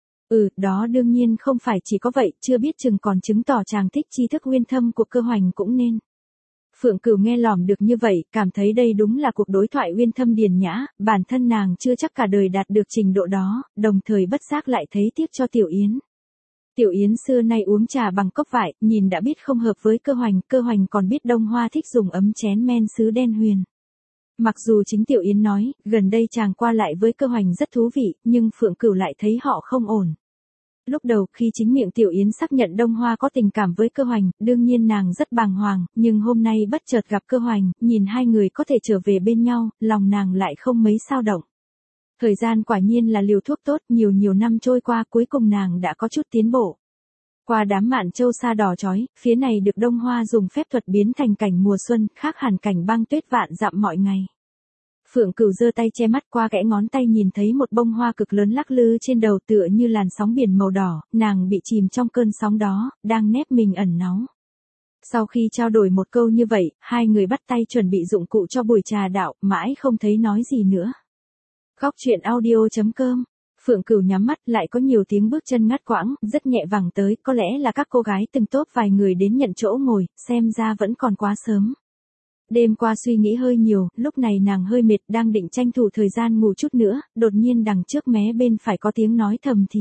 Đó đương nhiên không phải chỉ có vậy, chưa biết chừng còn chứng tỏ chàng thích tri thức uyên thâm của Cơ Hoành cũng nên. Phượng Cửu nghe lỏm được như vậy, cảm thấy đây đúng là cuộc đối thoại uyên thâm điển nhã, bản thân nàng chưa chắc cả đời đạt được trình độ đó, đồng thời bất giác lại thấy tiếc cho Tiểu Yến. Tiểu Yến xưa nay uống trà bằng cốc vải, nhìn đã biết không hợp với Cơ Hoành còn biết Đông Hoa thích dùng ấm chén men sứ đen huyền. Mặc dù chính Tiểu Yến nói, gần đây chàng qua lại với Cơ Hoành rất thú vị, nhưng Phượng Cửu lại thấy họ không ổn. Lúc đầu khi chính miệng Tiểu Yến xác nhận Đông Hoa có tình cảm với Cơ Hoành, đương nhiên nàng rất bàng hoàng, nhưng hôm nay bất chợt gặp Cơ Hoành, nhìn hai người có thể trở về bên nhau, lòng nàng lại không mấy sao động. Thời gian quả nhiên là liều thuốc tốt, nhiều năm trôi qua cuối cùng nàng đã có chút tiến bộ. Qua đám mạn châu sa đỏ chói, phía này được Đông Hoa dùng phép thuật biến thành cảnh mùa xuân, khác hẳn cảnh băng tuyết vạn dặm mọi ngày. Phượng Cửu giơ tay che mắt qua kẽ ngón tay nhìn thấy một bông hoa cực lớn lắc lư trên đầu tựa như làn sóng biển màu đỏ, nàng bị chìm trong cơn sóng đó, đang nép mình ẩn náu. Sau khi trao đổi một câu như vậy, hai người bắt tay chuẩn bị dụng cụ cho buổi trà đạo, mãi không thấy nói gì nữa. Góc truyện audio.com. Phượng Cửu nhắm mắt lại có nhiều tiếng bước chân ngắt quãng, rất nhẹ vẳng tới, có lẽ là các cô gái từng tốt vài người đến nhận chỗ ngồi, xem ra vẫn còn quá sớm. Đêm qua suy nghĩ hơi nhiều, lúc này nàng hơi mệt, đang định tranh thủ thời gian ngủ chút nữa, đột nhiên đằng trước mé bên phải có tiếng nói thầm thì.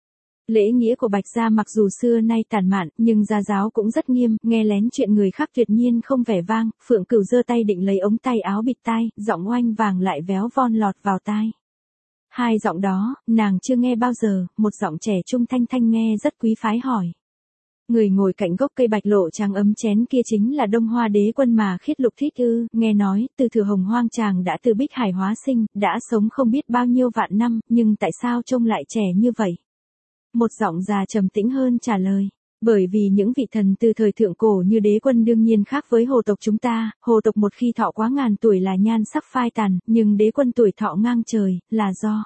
Lễ nghĩa của Bạch gia mặc dù xưa nay tản mạn, nhưng gia giáo cũng rất nghiêm, nghe lén chuyện người khác tuyệt nhiên không vẻ vang, Phượng Cửu giơ tay định lấy ống tay áo bịt tai, giọng oanh vàng lại véo von lọt vào tai. Hai giọng đó, nàng chưa nghe bao giờ, một giọng trẻ trung thanh thanh nghe rất quý phái hỏi. Người ngồi cạnh gốc cây bạch lộ trắng ấm chén kia chính là Đông Hoa đế quân mà Khiết Lục thích ư, nghe nói, từ Thừa Hồng Hoang chàng đã từ Bích Hải hóa sinh, đã sống không biết bao nhiêu vạn năm, nhưng tại sao trông lại trẻ như vậy? Một giọng già trầm tĩnh hơn trả lời. Bởi vì những vị thần từ thời thượng cổ như đế quân đương nhiên khác với hồ tộc chúng ta, hồ tộc một khi thọ quá ngàn tuổi là nhan sắc phai tàn, nhưng đế quân tuổi thọ ngang trời, là do.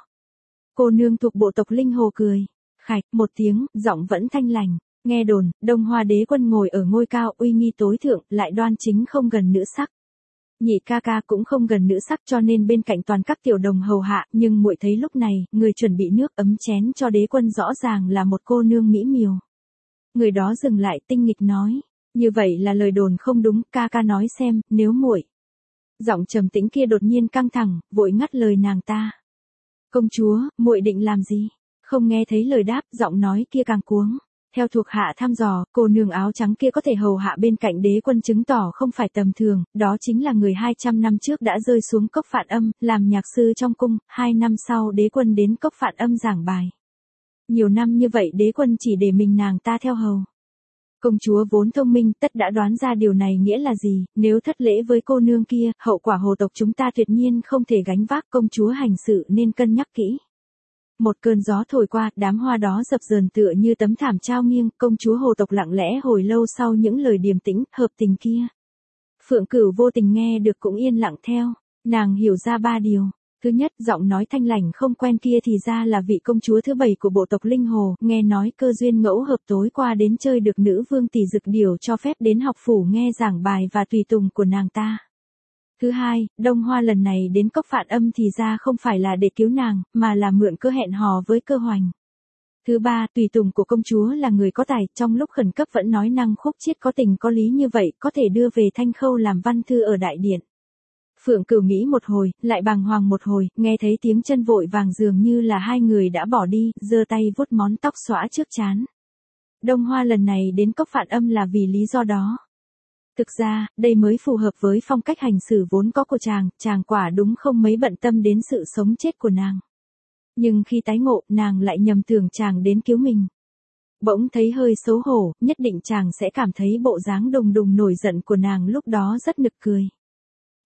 Cô nương thuộc bộ tộc Linh Hồ cười. Khạch, một tiếng, giọng vẫn thanh lành. Nghe đồn, Đông Hoa đế quân ngồi ở ngôi cao uy nghi tối thượng, lại đoan chính không gần nữ sắc. Nhị ca ca cũng không gần nữ sắc cho nên bên cạnh toàn các tiểu đồng hầu hạ, nhưng muội thấy lúc này, người chuẩn bị nước ấm chén cho đế quân rõ ràng là một cô nương mỹ miều. Người đó dừng lại tinh nghịch nói, như vậy là lời đồn không đúng, ca ca nói xem, nếu muội. Giọng trầm tĩnh kia đột nhiên căng thẳng, vội ngắt lời nàng ta. Công chúa, muội định làm gì? Không nghe thấy lời đáp, giọng nói kia càng cuống. Theo thuộc hạ thăm dò, cô nương áo trắng kia có thể hầu hạ bên cạnh đế quân chứng tỏ không phải tầm thường, đó chính là người 200 năm trước đã rơi xuống cốc Phạn Âm, làm nhạc sư trong cung, 2 năm sau đế quân đến cốc Phạn Âm giảng bài. Nhiều năm như vậy đế quân chỉ để mình nàng ta theo hầu. Công chúa vốn thông minh tất đã đoán ra điều này nghĩa là gì, nếu thất lễ với cô nương kia, hậu quả hồ tộc chúng ta tuyệt nhiên không thể gánh vác, công chúa hành sự nên cân nhắc kỹ. Một cơn gió thổi qua, đám hoa đó dập dờn tựa như tấm thảm trao nghiêng, công chúa hồ tộc lặng lẽ hồi lâu sau những lời điềm tĩnh, hợp tình kia. Phượng Cửu vô tình nghe được cũng yên lặng theo, nàng hiểu ra 3 điều. Thứ nhất, giọng nói thanh lành không quen kia thì ra là vị công chúa thứ 7 của bộ tộc Linh Hồ, nghe nói cơ duyên ngẫu hợp tối qua đến chơi được nữ vương tỷ dực điều cho phép đến học phủ nghe giảng bài và tùy tùng của nàng ta. Thứ hai, Đông Hoa lần này đến cốc Phạn Âm thì ra không phải là để cứu nàng, mà là mượn cơ hẹn hò với Cơ Hoành. Thứ ba, tùy tùng của công chúa là người có tài, trong lúc khẩn cấp vẫn nói năng khúc chiết có tình có lý như vậy, có thể đưa về Thanh Khâu làm văn thư ở đại điện. Phượng Cửu nghĩ một hồi, lại bàng hoàng một hồi, nghe thấy tiếng chân vội vàng dường như là hai người đã bỏ đi, giơ tay vuốt món tóc xõa trước trán. Đông Hoa lần này đến cốc Phạn Âm là vì lý do đó. Thực ra, đây mới phù hợp với phong cách hành xử vốn có của chàng quả đúng không mấy bận tâm đến sự sống chết của nàng. Nhưng khi tái ngộ, nàng lại nhầm tưởng chàng đến cứu mình. Bỗng thấy hơi xấu hổ, nhất định chàng sẽ cảm thấy bộ dáng đùng đùng nổi giận của nàng lúc đó rất nực cười.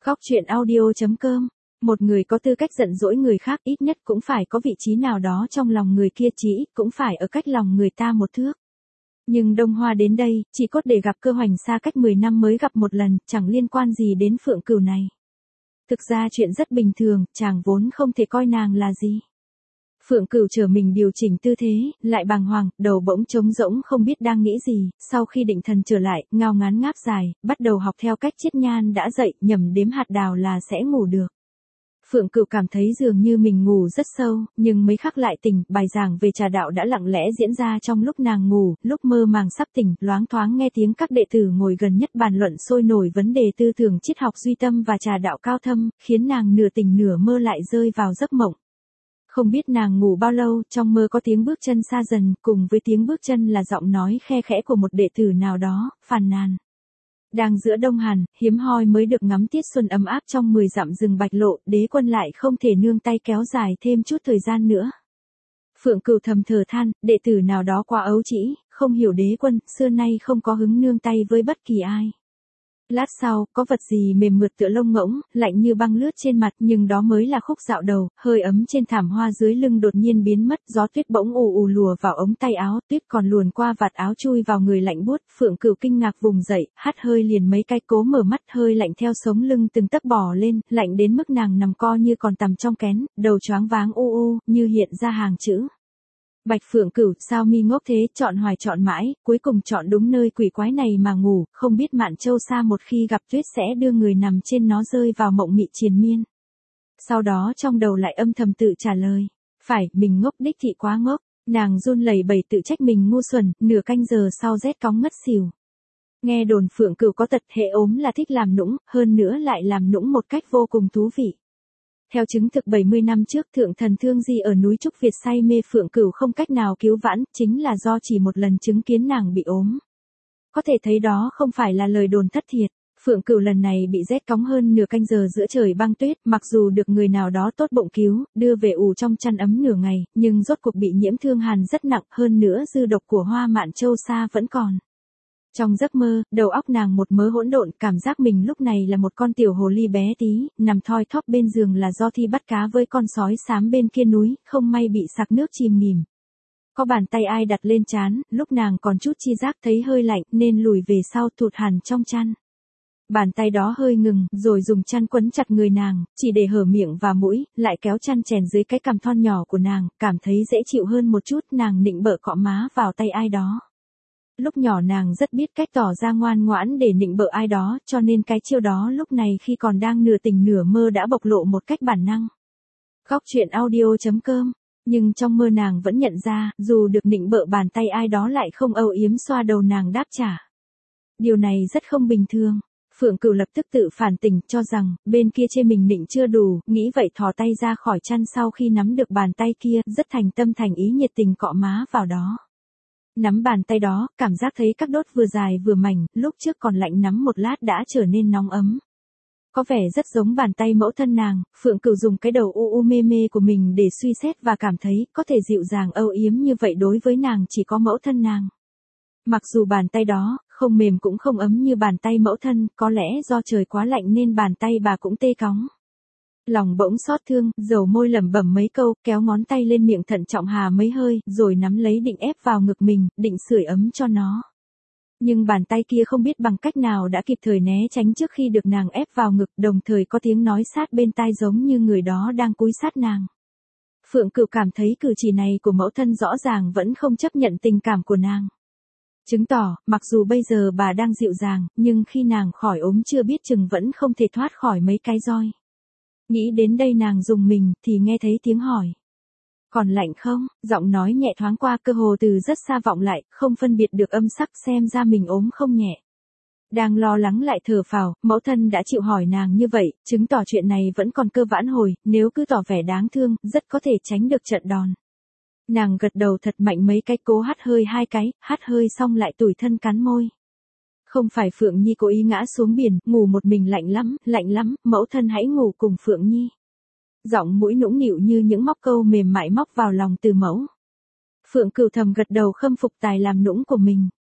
Góc chuyện audio.com. Một người có tư cách giận dỗi người khác ít nhất cũng phải có vị trí nào đó trong lòng người kia, chí ít cũng phải ở cách lòng người ta một thước. Nhưng Đông Hoa đến đây, chỉ cốt để gặp Cơ Hoành xa cách 10 năm mới gặp một lần, chẳng liên quan gì đến Phượng Cửu này. Thực ra chuyện rất bình thường, chàng vốn không thể coi nàng là gì. Phượng Cửu chờ mình điều chỉnh tư thế, lại bàng hoàng, đầu bỗng trống rỗng không biết đang nghĩ gì, sau khi định thần trở lại, ngao ngán ngáp dài, bắt đầu học theo cách Chiết Nhan đã dạy, nhẩm đếm hạt đào là sẽ ngủ được. Phượng Cửu cảm thấy dường như mình ngủ rất sâu, nhưng mấy khắc lại tỉnh, bài giảng về trà đạo đã lặng lẽ diễn ra trong lúc nàng ngủ, lúc mơ màng sắp tỉnh, loáng thoáng nghe tiếng các đệ tử ngồi gần nhất bàn luận sôi nổi vấn đề tư tưởng triết học duy tâm và trà đạo cao thâm, khiến nàng nửa tỉnh nửa mơ lại rơi vào giấc mộng. Không biết nàng ngủ bao lâu, trong mơ có tiếng bước chân xa dần, cùng với tiếng bước chân là giọng nói khe khẽ của một đệ tử nào đó, phàn nàn. Đang giữa Đông Hàn, hiếm hoi mới được ngắm tiết xuân ấm áp trong 10 dặm rừng Bạch Lộ, đế quân lại không thể nương tay kéo dài thêm chút thời gian nữa. Phượng Cửu thầm thở than, đệ tử nào đó quá ấu trĩ, không hiểu đế quân, xưa nay không có hứng nương tay với bất kỳ ai. Lát sau, có vật gì mềm mượt tựa lông ngỗng, lạnh như băng lướt trên mặt, nhưng đó mới là khúc dạo đầu, hơi ấm trên thảm hoa dưới lưng đột nhiên biến mất, gió tuyết bỗng ù ù lùa vào ống tay áo, tuyết còn luồn qua vạt áo chui vào người lạnh buốt. Phượng Cửu kinh ngạc vùng dậy, hắt hơi liền mấy cái, cố mở mắt, hơi lạnh theo sống lưng từng tấc bò lên, lạnh đến mức nàng nằm co như còn tằm trong kén, đầu choáng váng u u, như hiện ra hàng chữ. Bạch Phượng Cửu, sao mi ngốc thế, chọn hoài chọn mãi, cuối cùng chọn đúng nơi quỷ quái này mà ngủ, không biết Mạn Châu Sa một khi gặp tuyết sẽ đưa người nằm trên nó rơi vào mộng mị triền miên. Sau đó trong đầu lại âm thầm tự trả lời, phải, mình ngốc đích thị quá ngốc, nàng run lẩy bẩy tự trách mình ngu xuẩn, nửa canh giờ sau rét cóng ngất xỉu. Nghe đồn Phượng Cửu có tật hệ ốm là thích làm nũng, hơn nữa lại làm nũng một cách vô cùng thú vị. Theo chứng thực 70 năm trước, thượng thần Thương Di ở núi Trúc Việt say mê Phượng Cửu không cách nào cứu vãn, chính là do chỉ một lần chứng kiến nàng bị ốm. Có thể thấy đó không phải là lời đồn thất thiệt. Phượng Cửu lần này bị rét cóng hơn nửa canh giờ giữa trời băng tuyết, mặc dù được người nào đó tốt bụng cứu, đưa về ủ trong chăn ấm nửa ngày, nhưng rốt cuộc bị nhiễm thương hàn rất nặng, hơn nữa dư độc của hoa Mạn Châu Sa vẫn còn. Trong giấc mơ, đầu óc nàng một mớ hỗn độn, cảm giác mình lúc này là một con tiểu hồ ly bé tí, nằm thoi thóp bên giường là do thi bắt cá với con sói xám bên kia núi, không may bị sặc nước chìm nghỉm. Có bàn tay ai đặt lên trán, lúc nàng còn chút chi giác thấy hơi lạnh nên lùi về sau thụt hẳn trong chăn. Bàn tay đó hơi ngừng, rồi dùng chăn quấn chặt người nàng, chỉ để hở miệng và mũi, lại kéo chăn chèn dưới cái cằm thon nhỏ của nàng, cảm thấy dễ chịu hơn một chút, nàng nịnh bợ cọ má vào tay ai đó. Lúc nhỏ nàng rất biết cách tỏ ra ngoan ngoãn để nịnh bợ ai đó, cho nên cái chiêu đó lúc này khi còn đang nửa tỉnh nửa mơ đã bộc lộ một cách bản năng. Góc chuyện audio.com. Nhưng trong mơ nàng vẫn nhận ra, dù được nịnh bợ bàn tay ai đó lại không âu yếm xoa đầu nàng đáp trả. Điều này rất không bình thường. Phượng Cửu lập tức tự phản tỉnh, cho rằng, bên kia chê mình nịnh chưa đủ, nghĩ vậy thò tay ra khỏi chăn sau khi nắm được bàn tay kia, rất thành tâm thành ý nhiệt tình cọ má vào đó. Nắm bàn tay đó, cảm giác thấy các đốt vừa dài vừa mảnh, lúc trước còn lạnh nắm một lát đã trở nên nóng ấm. Có vẻ rất giống bàn tay mẫu thân nàng, Phượng Cửu dùng cái đầu u u mê mê của mình để suy xét và cảm thấy, có thể dịu dàng âu yếm như vậy đối với nàng chỉ có mẫu thân nàng. Mặc dù bàn tay đó, không mềm cũng không ấm như bàn tay mẫu thân, có lẽ do trời quá lạnh nên bàn tay bà cũng tê cóng. Lòng bỗng xót thương, dầu môi lẩm bẩm mấy câu, kéo ngón tay lên miệng thận trọng hà mấy hơi, rồi nắm lấy định ép vào ngực mình, định sưởi ấm cho nó. Nhưng bàn tay kia không biết bằng cách nào đã kịp thời né tránh trước khi được nàng ép vào ngực, đồng thời có tiếng nói sát bên tai giống như người đó đang cúi sát nàng. Phượng Cửu cảm thấy cử chỉ này của mẫu thân rõ ràng vẫn không chấp nhận tình cảm của nàng. Chứng tỏ, mặc dù bây giờ bà đang dịu dàng, nhưng khi nàng khỏi ốm chưa biết chừng vẫn không thể thoát khỏi mấy cái roi. Nghĩ đến đây nàng dùng mình, thì nghe thấy tiếng hỏi. Còn lạnh không? Giọng nói nhẹ thoáng qua cơ hồ từ rất xa vọng lại, không phân biệt được âm sắc, xem ra mình ốm không nhẹ. Đang lo lắng lại thở phào, mẫu thân đã chịu hỏi nàng như vậy, chứng tỏ chuyện này vẫn còn cơ vãn hồi, nếu cứ tỏ vẻ đáng thương, rất có thể tránh được trận đòn. Nàng gật đầu thật mạnh mấy cái, cố hắt hơi hai cái, hắt hơi xong lại tủi thân cắn môi. Không phải Phượng Nhi cố ý ngã xuống biển, ngủ một mình lạnh lắm, mẫu thân hãy ngủ cùng Phượng Nhi. Giọng mũi nũng nịu như những móc câu mềm mại móc vào lòng Từ Mẫu. Phượng Cửu thầm gật đầu khâm phục tài làm nũng của mình.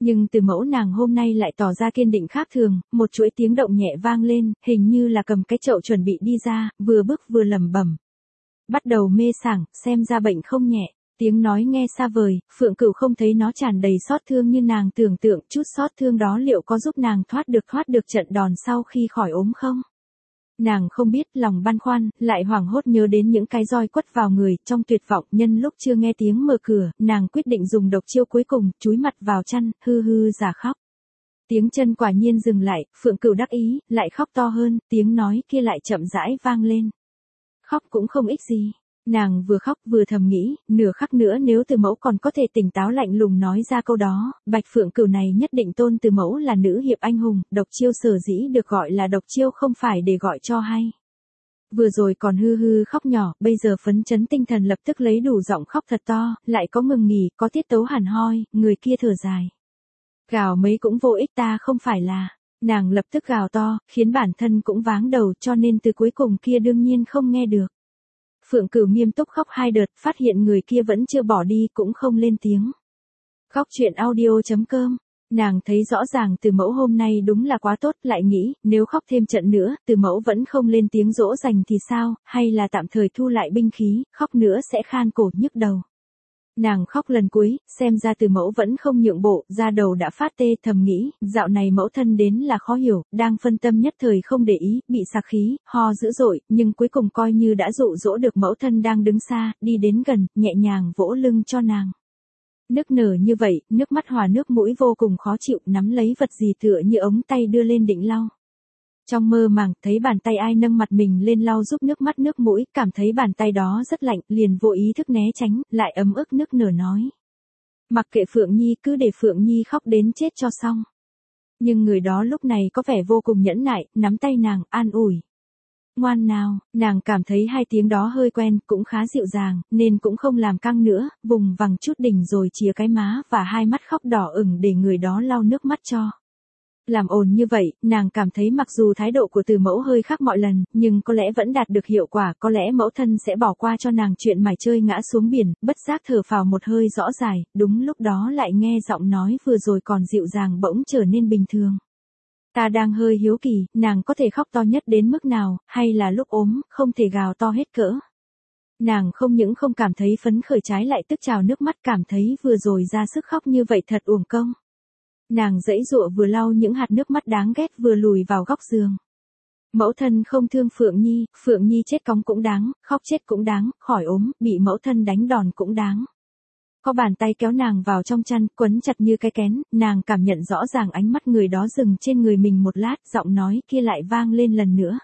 Nhưng từ mẫu nàng hôm nay lại tỏ ra kiên định khác thường, một chuỗi tiếng động nhẹ vang lên, hình như là cầm cái chậu chuẩn bị đi ra, vừa bước vừa lẩm bẩm. Bắt đầu mê sảng, xem ra bệnh không nhẹ. Tiếng nói nghe xa vời, Phượng Cửu không thấy nó tràn đầy xót thương như nàng tưởng tượng, chút xót thương đó liệu có giúp nàng thoát được trận đòn sau khi khỏi ốm không? Nàng không biết, lòng băn khoăn, lại hoảng hốt nhớ đến những cái roi quất vào người, trong tuyệt vọng, nhân lúc chưa nghe tiếng mở cửa, nàng quyết định dùng độc chiêu cuối cùng, chúi mặt vào chăn, hư hư giả khóc. Tiếng chân quả nhiên dừng lại, Phượng Cửu đắc ý, lại khóc to hơn, tiếng nói kia lại chậm rãi vang lên. Khóc cũng không ích gì. Nàng vừa khóc vừa thầm nghĩ, nửa khắc nữa nếu Từ Mẫu còn có thể tỉnh táo lạnh lùng nói ra câu đó, Bạch Phượng Cửu này nhất định tôn Từ Mẫu là nữ hiệp anh hùng, độc chiêu sở dĩ được gọi là độc chiêu không phải để gọi cho hay. Vừa rồi còn hư hư khóc nhỏ, bây giờ phấn chấn tinh thần lập tức lấy đủ giọng khóc thật to, lại có ngừng nghỉ, có tiết tấu hẳn hoi, người kia thở dài. Gào mấy cũng vô ích, ta không phải là. Nàng lập tức gào to, khiến bản thân cũng váng đầu, cho nên từ cuối cùng kia đương nhiên không nghe được. Phượng Cửu nghiêm túc khóc 2 đợt, phát hiện người kia vẫn chưa bỏ đi, cũng không lên tiếng. Khóc chuyện audio.com. Nàng thấy rõ ràng Từ Mẫu hôm nay đúng là quá tốt, lại nghĩ, nếu khóc thêm trận nữa, Từ Mẫu vẫn không lên tiếng dỗ dành thì sao, hay là tạm thời thu lại binh khí, khóc nữa sẽ khan cổ nhức đầu. Nàng khóc lần cuối, xem ra Từ Mẫu vẫn không nhượng bộ, da đầu đã phát tê, thầm nghĩ, dạo này mẫu thân đến là khó hiểu, đang phân tâm nhất thời không để ý, bị sặc khí, ho dữ dội, nhưng cuối cùng coi như đã dụ dỗ được mẫu thân đang đứng xa, đi đến gần, nhẹ nhàng vỗ lưng cho nàng. Nức nở như vậy, nước mắt hòa nước mũi vô cùng khó chịu, nắm lấy vật gì tựa như ống tay đưa lên định lau. Trong mơ màng, thấy bàn tay ai nâng mặt mình lên lau giúp nước mắt nước mũi, cảm thấy bàn tay đó rất lạnh, liền vô ý thức né tránh, lại ấm ức nức nở nói. Mặc kệ Phượng Nhi, cứ để Phượng Nhi khóc đến chết cho xong. Nhưng người đó lúc này có vẻ vô cùng nhẫn nại, nắm tay nàng, an ủi. Ngoan nào, nàng cảm thấy hai tiếng đó hơi quen, cũng khá dịu dàng, nên cũng không làm căng nữa, vùng vằng chút đỉnh rồi chìa cái má và hai mắt khóc đỏ ửng để người đó lau nước mắt cho. Làm ồn như vậy, nàng cảm thấy mặc dù thái độ của Từ Mẫu hơi khác mọi lần, nhưng có lẽ vẫn đạt được hiệu quả, có lẽ mẫu thân sẽ bỏ qua cho nàng chuyện mải chơi ngã xuống biển, bất giác thở phào một hơi rõ dài, đúng lúc đó lại nghe giọng nói vừa rồi còn dịu dàng bỗng trở nên bình thường. Ta đang hơi hiếu kỳ, nàng có thể khóc to nhất đến mức nào, hay là lúc ốm, không thể gào to hết cỡ. Nàng không những không cảm thấy phấn khởi trái lại tức trào nước mắt, cảm thấy vừa rồi ra sức khóc như vậy thật uổng công. Nàng giãy giụa vừa lau những hạt nước mắt đáng ghét vừa lùi vào góc giường. Mẫu thân không thương Phượng Nhi chết cóng cũng đáng, khóc chết cũng đáng, khỏi ốm, bị mẫu thân đánh đòn cũng đáng. Có bàn tay kéo nàng vào trong chăn, quấn chặt như cái kén, nàng cảm nhận rõ ràng ánh mắt người đó dừng trên người mình một lát, giọng nói kia lại vang lên lần nữa.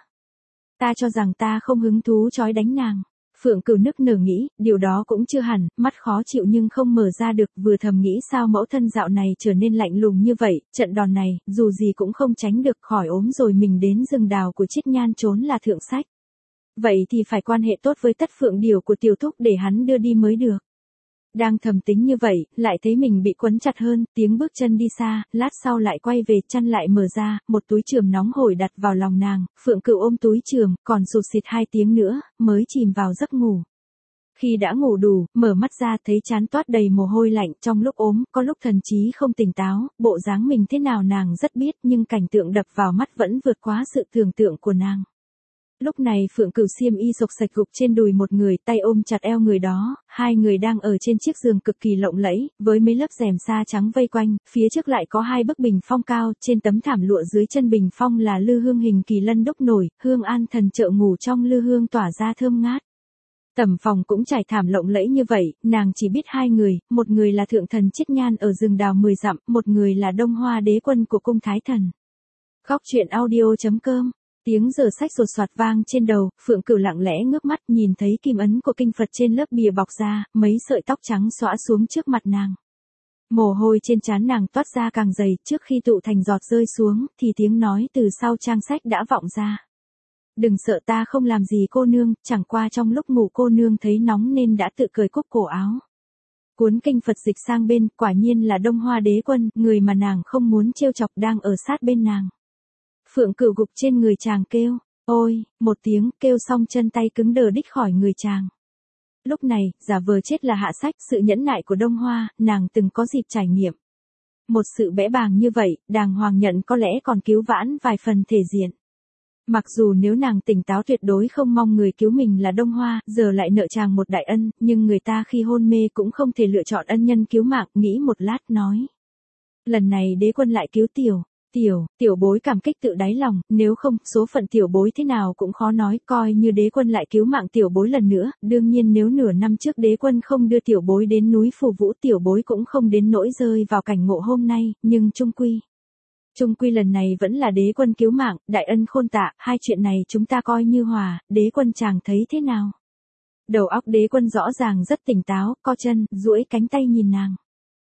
Ta cho rằng ta không hứng thú chói đánh nàng. Phượng Cửu nức nở nghĩ, điều đó cũng chưa hẳn, mắt khó chịu nhưng không mở ra được, vừa thầm nghĩ sao mẫu thân dạo này trở nên lạnh lùng như vậy, trận đòn này, dù gì cũng không tránh được, khỏi ốm rồi mình đến rừng đào của Chiết Nhan trốn là thượng sách. Vậy thì phải quan hệ tốt với Tất Phượng Điều của Tiểu Thúc để hắn đưa đi mới được. Đang thầm tính như vậy, lại thấy mình bị quấn chặt hơn, tiếng bước chân đi xa, lát sau lại quay về, chăn lại mở ra, một túi chườm nóng hổi đặt vào lòng nàng, Phượng Cửu ôm túi chườm, còn sụt sịt 2 tiếng nữa, mới chìm vào giấc ngủ. Khi đã ngủ đủ, mở mắt ra thấy trán toát đầy mồ hôi lạnh, trong lúc ốm, có lúc thần trí không tỉnh táo, bộ dáng mình thế nào nàng rất biết, nhưng cảnh tượng đập vào mắt vẫn vượt quá sự tưởng tượng của nàng. Lúc này Phượng Cửu xiêm y xộc xạch gục trên đùi một người, tay ôm chặt eo người đó, hai người đang ở trên chiếc giường cực kỳ lộng lẫy, với mấy lớp rèm sa trắng vây quanh, phía trước lại có 2 bức bình phong cao, trên tấm thảm lụa dưới chân bình phong là lư hương hình kỳ lân đúc nổi, hương an thần trợ ngủ trong lư hương tỏa ra thơm ngát. Tầm phòng cũng trải thảm lộng lẫy như vậy, nàng chỉ biết 2 người, một người là thượng thần Chiết Nhan ở rừng đào 10 dặm, một người là Đông Hoa đế quân của cung Thái Thần. Khóc chuyện audio.com. Tiếng giờ sách rột soạt vang trên đầu, Phượng Cửu lặng lẽ ngước mắt nhìn thấy kim ấn của kinh Phật trên lớp bìa bọc ra, mấy sợi tóc trắng xõa xuống trước mặt nàng. Mồ hôi trên trán nàng toát ra càng dày, trước khi tụ thành giọt rơi xuống, thì tiếng nói từ sau trang sách đã vọng ra. Đừng sợ, ta không làm gì cô nương, chẳng qua trong lúc ngủ cô nương thấy nóng nên đã tự cởi cúc cổ áo. Cuốn kinh Phật dịch sang bên, quả nhiên là Đông Hoa đế quân, người mà nàng không muốn trêu chọc đang ở sát bên nàng. Phượng Cửu gục trên người chàng kêu, ôi, một tiếng, kêu xong chân tay cứng đờ đích khỏi người chàng. Lúc này, giả vờ chết là hạ sách, sự nhẫn nại của Đông Hoa, nàng từng có dịp trải nghiệm. Một sự bẽ bàng như vậy, đàng hoàng nhận có lẽ còn cứu vãn vài phần thể diện. Mặc dù nếu nàng tỉnh táo tuyệt đối không mong người cứu mình là Đông Hoa, giờ lại nợ chàng một đại ân, nhưng người ta khi hôn mê cũng không thể lựa chọn ân nhân cứu mạng, nghĩ một lát nói. Lần này đế quân lại cứu tiểu bối cảm kích tự đáy lòng, nếu không, số phận tiểu bối thế nào cũng khó nói, coi như đế quân lại cứu mạng tiểu bối lần nữa, đương nhiên nếu nửa năm trước đế quân không đưa tiểu bối đến núi Phù Vũ tiểu bối cũng không đến nỗi rơi vào cảnh ngộ hôm nay, nhưng chung quy lần này vẫn là đế quân cứu mạng, đại ân khôn tạ, hai chuyện này chúng ta coi như hòa, đế quân chàng thấy thế nào? Đầu óc đế quân rõ ràng rất tỉnh táo, co chân, duỗi cánh tay nhìn nàng.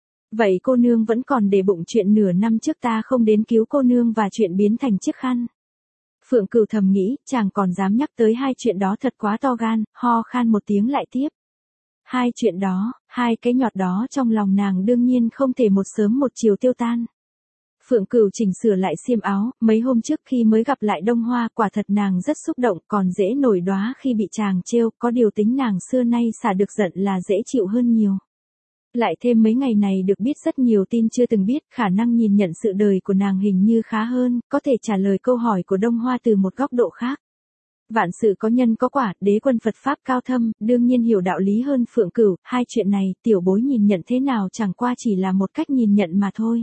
Vậy cô nương vẫn còn để bụng chuyện nửa năm trước ta không đến cứu cô nương và chuyện biến thành chiếc khăn. Phượng Cửu thầm nghĩ, chàng còn dám nhắc tới hai chuyện đó thật quá to gan, ho khan một tiếng lại tiếp. Hai chuyện đó, hai cái nhọt đó trong lòng nàng đương nhiên không thể một sớm một chiều tiêu tan. Phượng Cửu chỉnh sửa lại xiêm áo, mấy hôm trước khi mới gặp lại Đông Hoa, quả thật nàng rất xúc động, còn dễ nổi đóa khi bị chàng trêu, có điều tính nàng xưa nay xả được giận là dễ chịu hơn nhiều. Lại thêm mấy ngày này được biết rất nhiều tin chưa từng biết, khả năng nhìn nhận sự đời của nàng hình như khá hơn, có thể trả lời câu hỏi của Đông Hoa từ một góc độ khác. Vạn sự có nhân có quả, đế quân Phật Pháp cao thâm, đương nhiên hiểu đạo lý hơn Phượng Cửu, hai chuyện này, tiểu bối nhìn nhận thế nào chẳng qua chỉ là một cách nhìn nhận mà thôi.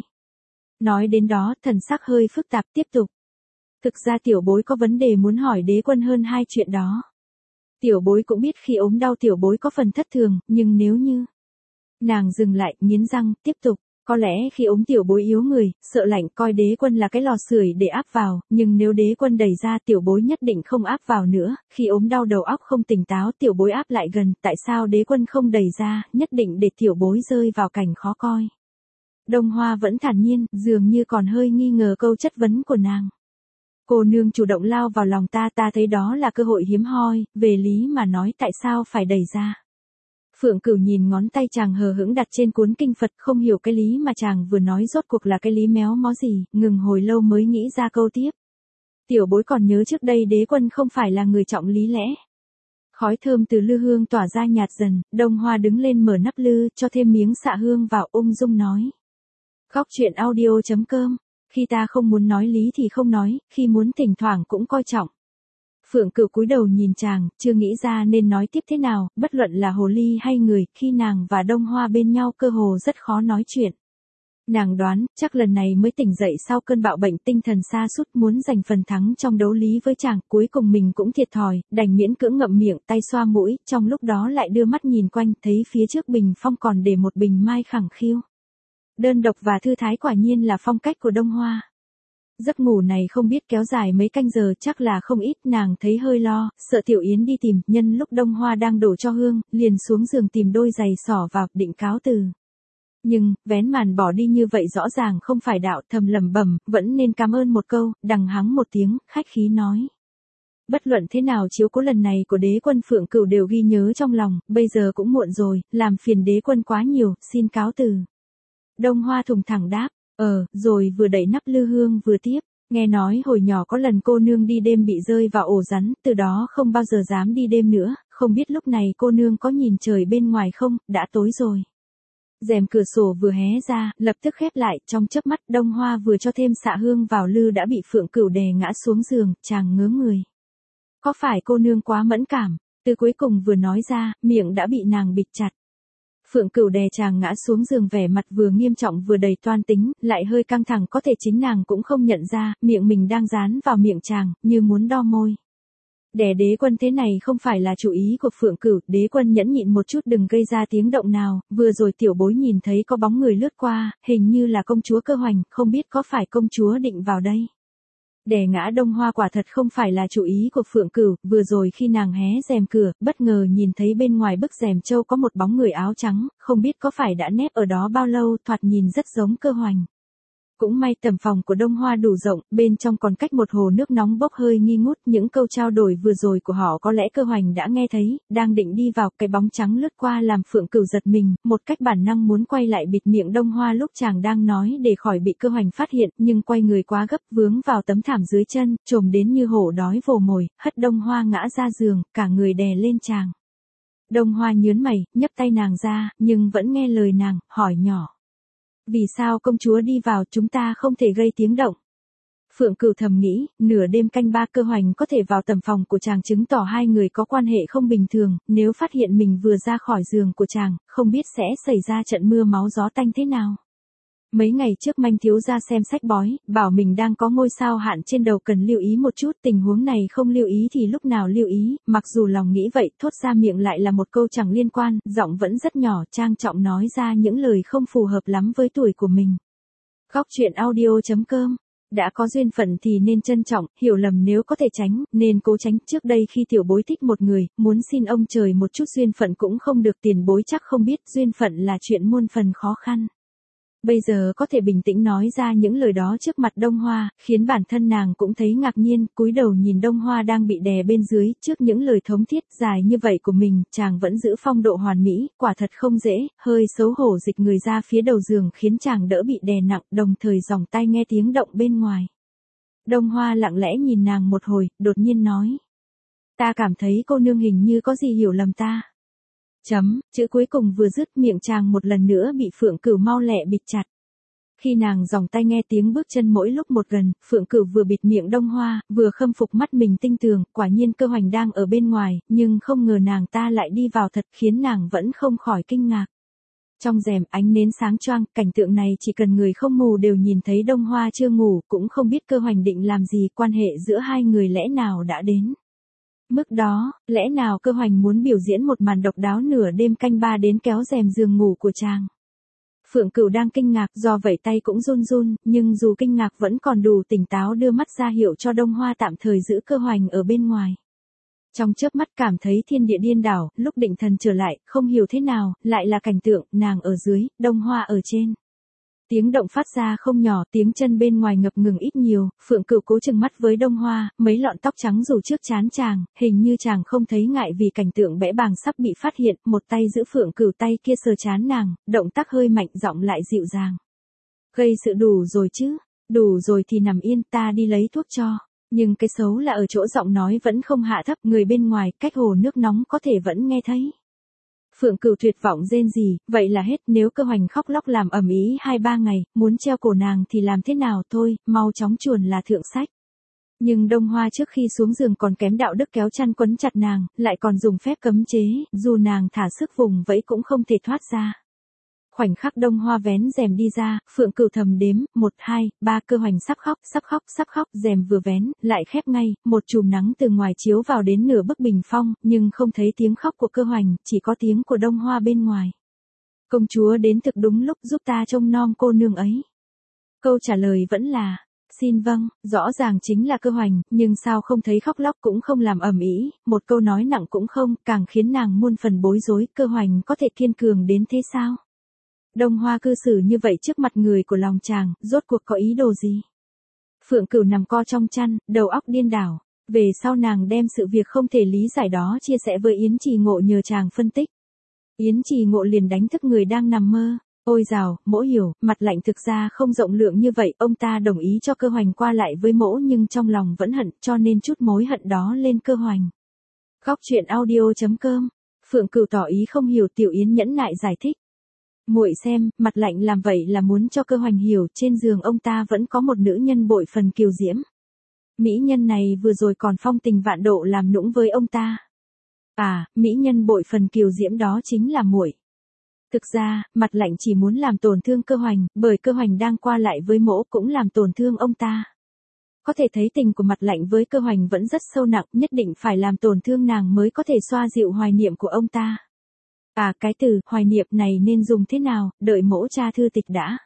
Nói đến đó, thần sắc hơi phức tạp tiếp tục. Thực ra tiểu bối có vấn đề muốn hỏi đế quân hơn hai chuyện đó. Tiểu bối cũng biết khi ốm đau tiểu bối có phần thất thường, nhưng nếu như... Nàng dừng lại, nghiến răng, tiếp tục. Có lẽ khi ốm tiểu bối yếu người, sợ lạnh coi đế quân là cái lò sưởi để áp vào, nhưng nếu đế quân đẩy ra tiểu bối nhất định không áp vào nữa, khi ốm đau đầu óc không tỉnh táo tiểu bối áp lại gần, tại sao đế quân không đẩy ra, nhất định để tiểu bối rơi vào cảnh khó coi. Đông Hoa vẫn thản nhiên, dường như còn hơi nghi ngờ câu chất vấn của nàng. Cô nương chủ động lao vào lòng ta thấy đó là cơ hội hiếm hoi, về lý mà nói tại sao phải đẩy ra. Phượng Cửu nhìn ngón tay chàng hờ hững đặt trên cuốn kinh Phật không hiểu cái lý mà chàng vừa nói rốt cuộc là cái lý méo mó gì, ngừng hồi lâu mới nghĩ ra câu tiếp. Tiểu bối còn nhớ trước đây đế quân không phải là người trọng lý lẽ. Khói thơm từ lư hương tỏa ra nhạt dần, Đông Hoa đứng lên mở nắp lư, cho thêm miếng xạ hương vào, ung dung nói. Góc truyện audio.com, khi ta không muốn nói lý thì không nói, khi muốn thỉnh thoảng cũng coi trọng. Phượng Cửu cúi đầu nhìn chàng, chưa nghĩ ra nên nói tiếp thế nào, bất luận là hồ ly hay người, khi nàng và Đông Hoa bên nhau cơ hồ rất khó nói chuyện. Nàng đoán, chắc lần này mới tỉnh dậy sau cơn bạo bệnh tinh thần sa sút muốn giành phần thắng trong đấu lý với chàng, cuối cùng mình cũng thiệt thòi, đành miễn cưỡng ngậm miệng, tay xoa mũi, trong lúc đó lại đưa mắt nhìn quanh, thấy phía trước bình phong còn để một bình mai khẳng khiu. Đơn độc và thư thái quả nhiên là phong cách của Đông Hoa. Giấc ngủ này không biết kéo dài mấy canh giờ chắc là không ít, nàng thấy hơi lo, sợ Tiểu Yến đi tìm, nhân lúc Đông Hoa đang đổ cho hương, liền xuống giường tìm đôi giày xỏ vào, định cáo từ. Nhưng, vén màn bỏ đi như vậy rõ ràng không phải đạo, thầm lẩm bẩm, vẫn nên cảm ơn một câu, đằng hắng một tiếng, khách khí nói. Bất luận thế nào chiếu cố lần này của đế quân Phượng Cửu đều ghi nhớ trong lòng, bây giờ cũng muộn rồi, làm phiền đế quân quá nhiều, xin cáo từ. Đông Hoa thùng thẳng đáp. Rồi vừa đẩy nắp lư hương vừa tiếp, nghe nói hồi nhỏ có lần cô nương đi đêm bị rơi vào ổ rắn, từ đó không bao giờ dám đi đêm nữa, không biết lúc này cô nương có nhìn trời bên ngoài không, đã tối rồi. Rèm cửa sổ vừa hé ra, lập tức khép lại, trong chớp mắt Đông Hoa vừa cho thêm xạ hương vào lư đã bị Phượng Cửu đè ngã xuống giường, chàng ngớ người. Có phải cô nương quá mẫn cảm, từ cuối cùng vừa nói ra, miệng đã bị nàng bịt chặt. Phượng Cửu đè chàng ngã xuống giường vẻ mặt vừa nghiêm trọng vừa đầy toan tính, lại hơi căng thẳng có thể chính nàng cũng không nhận ra, miệng mình đang dán vào miệng chàng, như muốn đo môi. Đè đế quân thế này không phải là chủ ý của Phượng Cửu, đế quân nhẫn nhịn một chút đừng gây ra tiếng động nào, vừa rồi tiểu bối nhìn thấy có bóng người lướt qua, hình như là công chúa Cơ Hoành, không biết có phải công chúa định vào đây. Đè ngã Đông Hoa quả thật không phải là chủ ý của Phượng Cửu, vừa rồi khi nàng hé rèm cửa, bất ngờ nhìn thấy bên ngoài bức rèm châu có một bóng người áo trắng, không biết có phải đã nép ở đó bao lâu, thoạt nhìn rất giống Cơ Hoành. Cũng may tầm phòng của Đông Hoa đủ rộng, bên trong còn cách một hồ nước nóng bốc hơi nghi ngút, những câu trao đổi vừa rồi của họ có lẽ Cơ Hoành đã nghe thấy, đang định đi vào, cái bóng trắng lướt qua làm Phượng Cửu giật mình, một cách bản năng muốn quay lại bịt miệng Đông Hoa lúc chàng đang nói để khỏi bị Cơ Hoành phát hiện, nhưng quay người quá gấp vướng vào tấm thảm dưới chân, trồm đến như hổ đói vồ mồi, hất Đông Hoa ngã ra giường, cả người đè lên chàng. Đông Hoa nhớn mày, nhấc tay nàng ra, nhưng vẫn nghe lời nàng, hỏi nhỏ. Vì sao công chúa đi vào chúng ta không thể gây tiếng động? Phượng Cửu thầm nghĩ, nửa đêm canh ba Cơ Hoành có thể vào tầm phòng của chàng chứng tỏ hai người có quan hệ không bình thường, nếu phát hiện mình vừa ra khỏi giường của chàng, không biết sẽ xảy ra trận mưa máu gió tanh thế nào. Mấy ngày trước Manh thiếu gia xem sách bói, bảo mình đang có ngôi sao hạn trên đầu cần lưu ý một chút, tình huống này không lưu ý thì lúc nào lưu ý, mặc dù lòng nghĩ vậy, thốt ra miệng lại là một câu chẳng liên quan, giọng vẫn rất nhỏ, trang trọng nói ra những lời không phù hợp lắm với tuổi của mình. Góc truyện audio.com. Đã có duyên phận thì nên trân trọng, hiểu lầm nếu có thể tránh, nên cố tránh. Trước đây khi tiểu bối thích một người, muốn xin ông trời một chút duyên phận cũng không được, tiền bối chắc không biết, duyên phận là chuyện muôn phần khó khăn. Bây giờ có thể bình tĩnh nói ra những lời đó trước mặt Đông Hoa, khiến bản thân nàng cũng thấy ngạc nhiên, cúi đầu nhìn Đông Hoa đang bị đè bên dưới, trước những lời thống thiết dài như vậy của mình, chàng vẫn giữ phong độ hoàn mỹ, quả thật không dễ, hơi xấu hổ dịch người ra phía đầu giường khiến chàng đỡ bị đè nặng, đồng thời giòng tai nghe tiếng động bên ngoài. Đông Hoa lặng lẽ nhìn nàng một hồi, đột nhiên nói. Ta cảm thấy cô nương hình như có gì hiểu lầm ta. Chữ cuối cùng vừa dứt, miệng chàng một lần nữa bị Phượng Cửu mau lẹ bịt chặt. Khi nàng giòng tai nghe tiếng bước chân mỗi lúc một gần, Phượng Cửu vừa bịt miệng Đông Hoa, vừa khâm phục mắt mình tinh tường, quả nhiên Cơ Hoành đang ở bên ngoài, nhưng không ngờ nàng ta lại đi vào thật, khiến nàng vẫn không khỏi kinh ngạc. Trong rèm ánh nến sáng choang, cảnh tượng này chỉ cần người không mù đều nhìn thấy. Đông Hoa chưa ngủ, cũng không biết Cơ Hoành định làm gì, quan hệ giữa hai người lẽ nào đã đến mức đó, lẽ nào Cơ Hoành muốn biểu diễn một màn độc đáo nửa đêm canh ba đến kéo rèm giường ngủ của chàng. Phượng Cửu đang kinh ngạc, do vậy tay cũng run run, nhưng dù kinh ngạc vẫn còn đủ tỉnh táo đưa mắt ra hiệu cho Đông Hoa tạm thời giữ Cơ Hoành ở bên ngoài. Trong chớp mắt cảm thấy thiên địa điên đảo, lúc định thần trở lại, không hiểu thế nào, lại là cảnh tượng, nàng ở dưới, Đông Hoa ở trên. Tiếng động phát ra không nhỏ, tiếng chân bên ngoài ngập ngừng ít nhiều, Phượng Cửu cố chừng mắt với Đông Hoa, mấy lọn tóc trắng rủ trước trán chàng, hình như chàng không thấy ngại vì cảnh tượng bẽ bàng sắp bị phát hiện, một tay giữ Phượng Cửu, tay kia sờ trán nàng, động tác hơi mạnh, giọng lại dịu dàng. Gây sự đủ rồi chứ, đủ rồi thì nằm yên, ta đi lấy thuốc cho. Nhưng cái xấu là ở chỗ giọng nói vẫn không hạ thấp, người bên ngoài, cách hồ nước nóng có thể vẫn nghe thấy. Phượng Cửu tuyệt vọng rên rỉ, vậy là hết, nếu Cơ Hoành khóc lóc làm ầm ĩ 2-3 ngày, muốn treo cổ nàng thì làm thế nào thôi, mau chóng chuồn là thượng sách. Nhưng Đông Hoa trước khi xuống giường còn kém đạo đức, kéo chăn quấn chặt nàng, lại còn dùng phép cấm chế, dù nàng thả sức vùng vẫy cũng không thể thoát ra. Khoảnh khắc Đông Hoa vén rèm đi ra, Phượng Cửu thầm đếm, 1, 2, 3, Cơ Hoành sắp khóc, rèm vừa vén, lại khép ngay, một chùm nắng từ ngoài chiếu vào đến nửa bức bình phong, nhưng không thấy tiếng khóc của Cơ Hoành, chỉ có tiếng của Đông Hoa bên ngoài. Công chúa đến thực đúng lúc, giúp ta trông nom cô nương ấy. Câu trả lời vẫn là, xin vâng, rõ ràng chính là Cơ Hoành, nhưng sao không thấy khóc lóc cũng không làm ầm ĩ, một câu nói nặng cũng không, càng khiến nàng muôn phần bối rối, Cơ Hoành có thể kiên cường đến thế sao? Đông Hoa cư xử như vậy trước mặt người của lòng chàng, rốt cuộc có ý đồ gì? Phượng Cửu nằm co trong chăn, đầu óc điên đảo. Về sau nàng đem sự việc không thể lý giải đó chia sẻ với Yến Trì Ngộ nhờ chàng phân tích. Yến Trì Ngộ liền đánh thức người đang nằm mơ. Ôi dào, mỗ hiểu, mặt lạnh thực ra không rộng lượng như vậy, ông ta đồng ý cho Cơ Hoành qua lại với mỗ nhưng trong lòng vẫn hận, cho nên chút mối hận đó lên Cơ Hoành. Góc truyện audio.com. Phượng Cửu tỏ ý không hiểu, Tiểu Yến nhẫn nại giải thích. Muội xem, mặt lạnh làm vậy là muốn cho Cơ Hoành hiểu, trên giường ông ta vẫn có một nữ nhân bội phần kiều diễm. Mỹ nhân này vừa rồi còn phong tình vạn độ làm nũng với ông ta. À, mỹ nhân bội phần kiều diễm đó chính là muội. Thực ra, mặt lạnh chỉ muốn làm tổn thương Cơ Hoành, bởi Cơ Hoành đang qua lại với mỗ cũng làm tổn thương ông ta. Có thể thấy tình của mặt lạnh với Cơ Hoành vẫn rất sâu nặng, nhất định phải làm tổn thương nàng mới có thể xoa dịu hoài niệm của ông ta. À, cái từ hoài niệm này nên dùng thế nào, đợi mỗ tra thư tịch đã.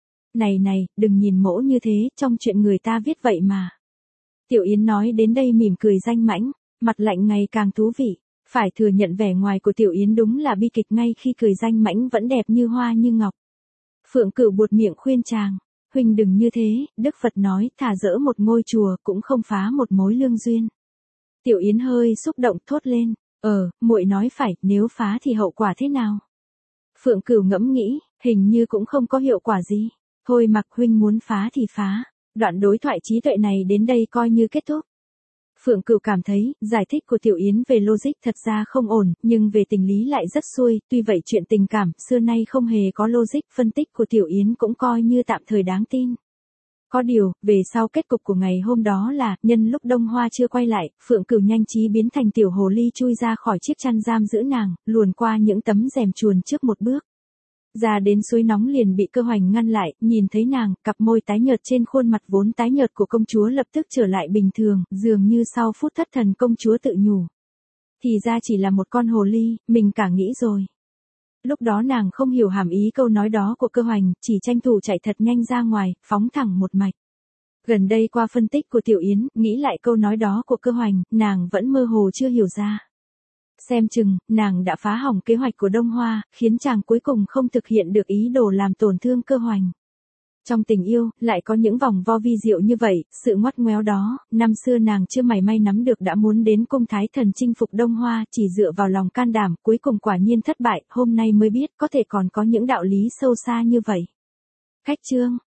Này, đừng nhìn mỗ như thế, trong chuyện người ta viết vậy mà. Tiểu Yến nói đến đây mỉm cười danh mãnh, mặt lạnh ngày càng thú vị. Phải thừa nhận vẻ ngoài của Tiểu Yến đúng là bi kịch, ngay khi cười danh mãnh vẫn đẹp như hoa như ngọc. Phượng Cửu buột miệng khuyên chàng, huynh đừng như thế, Đức Phật nói thà dỡ một ngôi chùa cũng không phá một mối lương duyên. Tiểu Yến hơi xúc động thốt lên, muội nói phải, nếu phá thì hậu quả thế nào? Phượng Cửu ngẫm nghĩ, hình như cũng không có hiệu quả gì. Thôi mặc huynh muốn phá thì phá. Đoạn đối thoại trí tuệ này đến đây coi như kết thúc. Phượng Cửu cảm thấy, giải thích của Tiểu Yến về logic thật ra không ổn, nhưng về tình lý lại rất xuôi, tuy vậy chuyện tình cảm, xưa nay không hề có logic, phân tích của Tiểu Yến cũng coi như tạm thời đáng tin. Có điều, về sau kết cục của ngày hôm đó là, nhân lúc Đông Hoa chưa quay lại, Phượng Cửu nhanh trí biến thành tiểu hồ ly chui ra khỏi chiếc chăn giam giữ nàng, luồn qua những tấm rèm chuồn trước một bước. Ra đến suối nóng liền bị Cơ Hoành ngăn lại, nhìn thấy nàng, cặp môi tái nhợt trên khuôn mặt vốn tái nhợt của công chúa lập tức trở lại bình thường, dường như sau phút thất thần công chúa tự nhủ. Thì ra chỉ là một con hồ ly, mình cả nghĩ rồi. Lúc đó nàng không hiểu hàm ý câu nói đó của Cơ Hoành, chỉ tranh thủ chạy thật nhanh ra ngoài, phóng thẳng một mạch. Gần đây qua phân tích của Tiểu Yến, nghĩ lại câu nói đó của Cơ Hoành, nàng vẫn mơ hồ chưa hiểu ra. Xem chừng, nàng đã phá hỏng kế hoạch của Đông Hoa, khiến chàng cuối cùng không thực hiện được ý đồ làm tổn thương Cơ Hoành. Trong tình yêu, lại có những vòng vo vi diệu như vậy, sự ngoắt ngoéo đó, năm xưa nàng chưa mảy may nắm được đã muốn đến cung thái thần chinh phục Đông Hoa, chỉ dựa vào lòng can đảm, cuối cùng quả nhiên thất bại, hôm nay mới biết có thể còn có những đạo lý sâu xa như vậy. Khách chương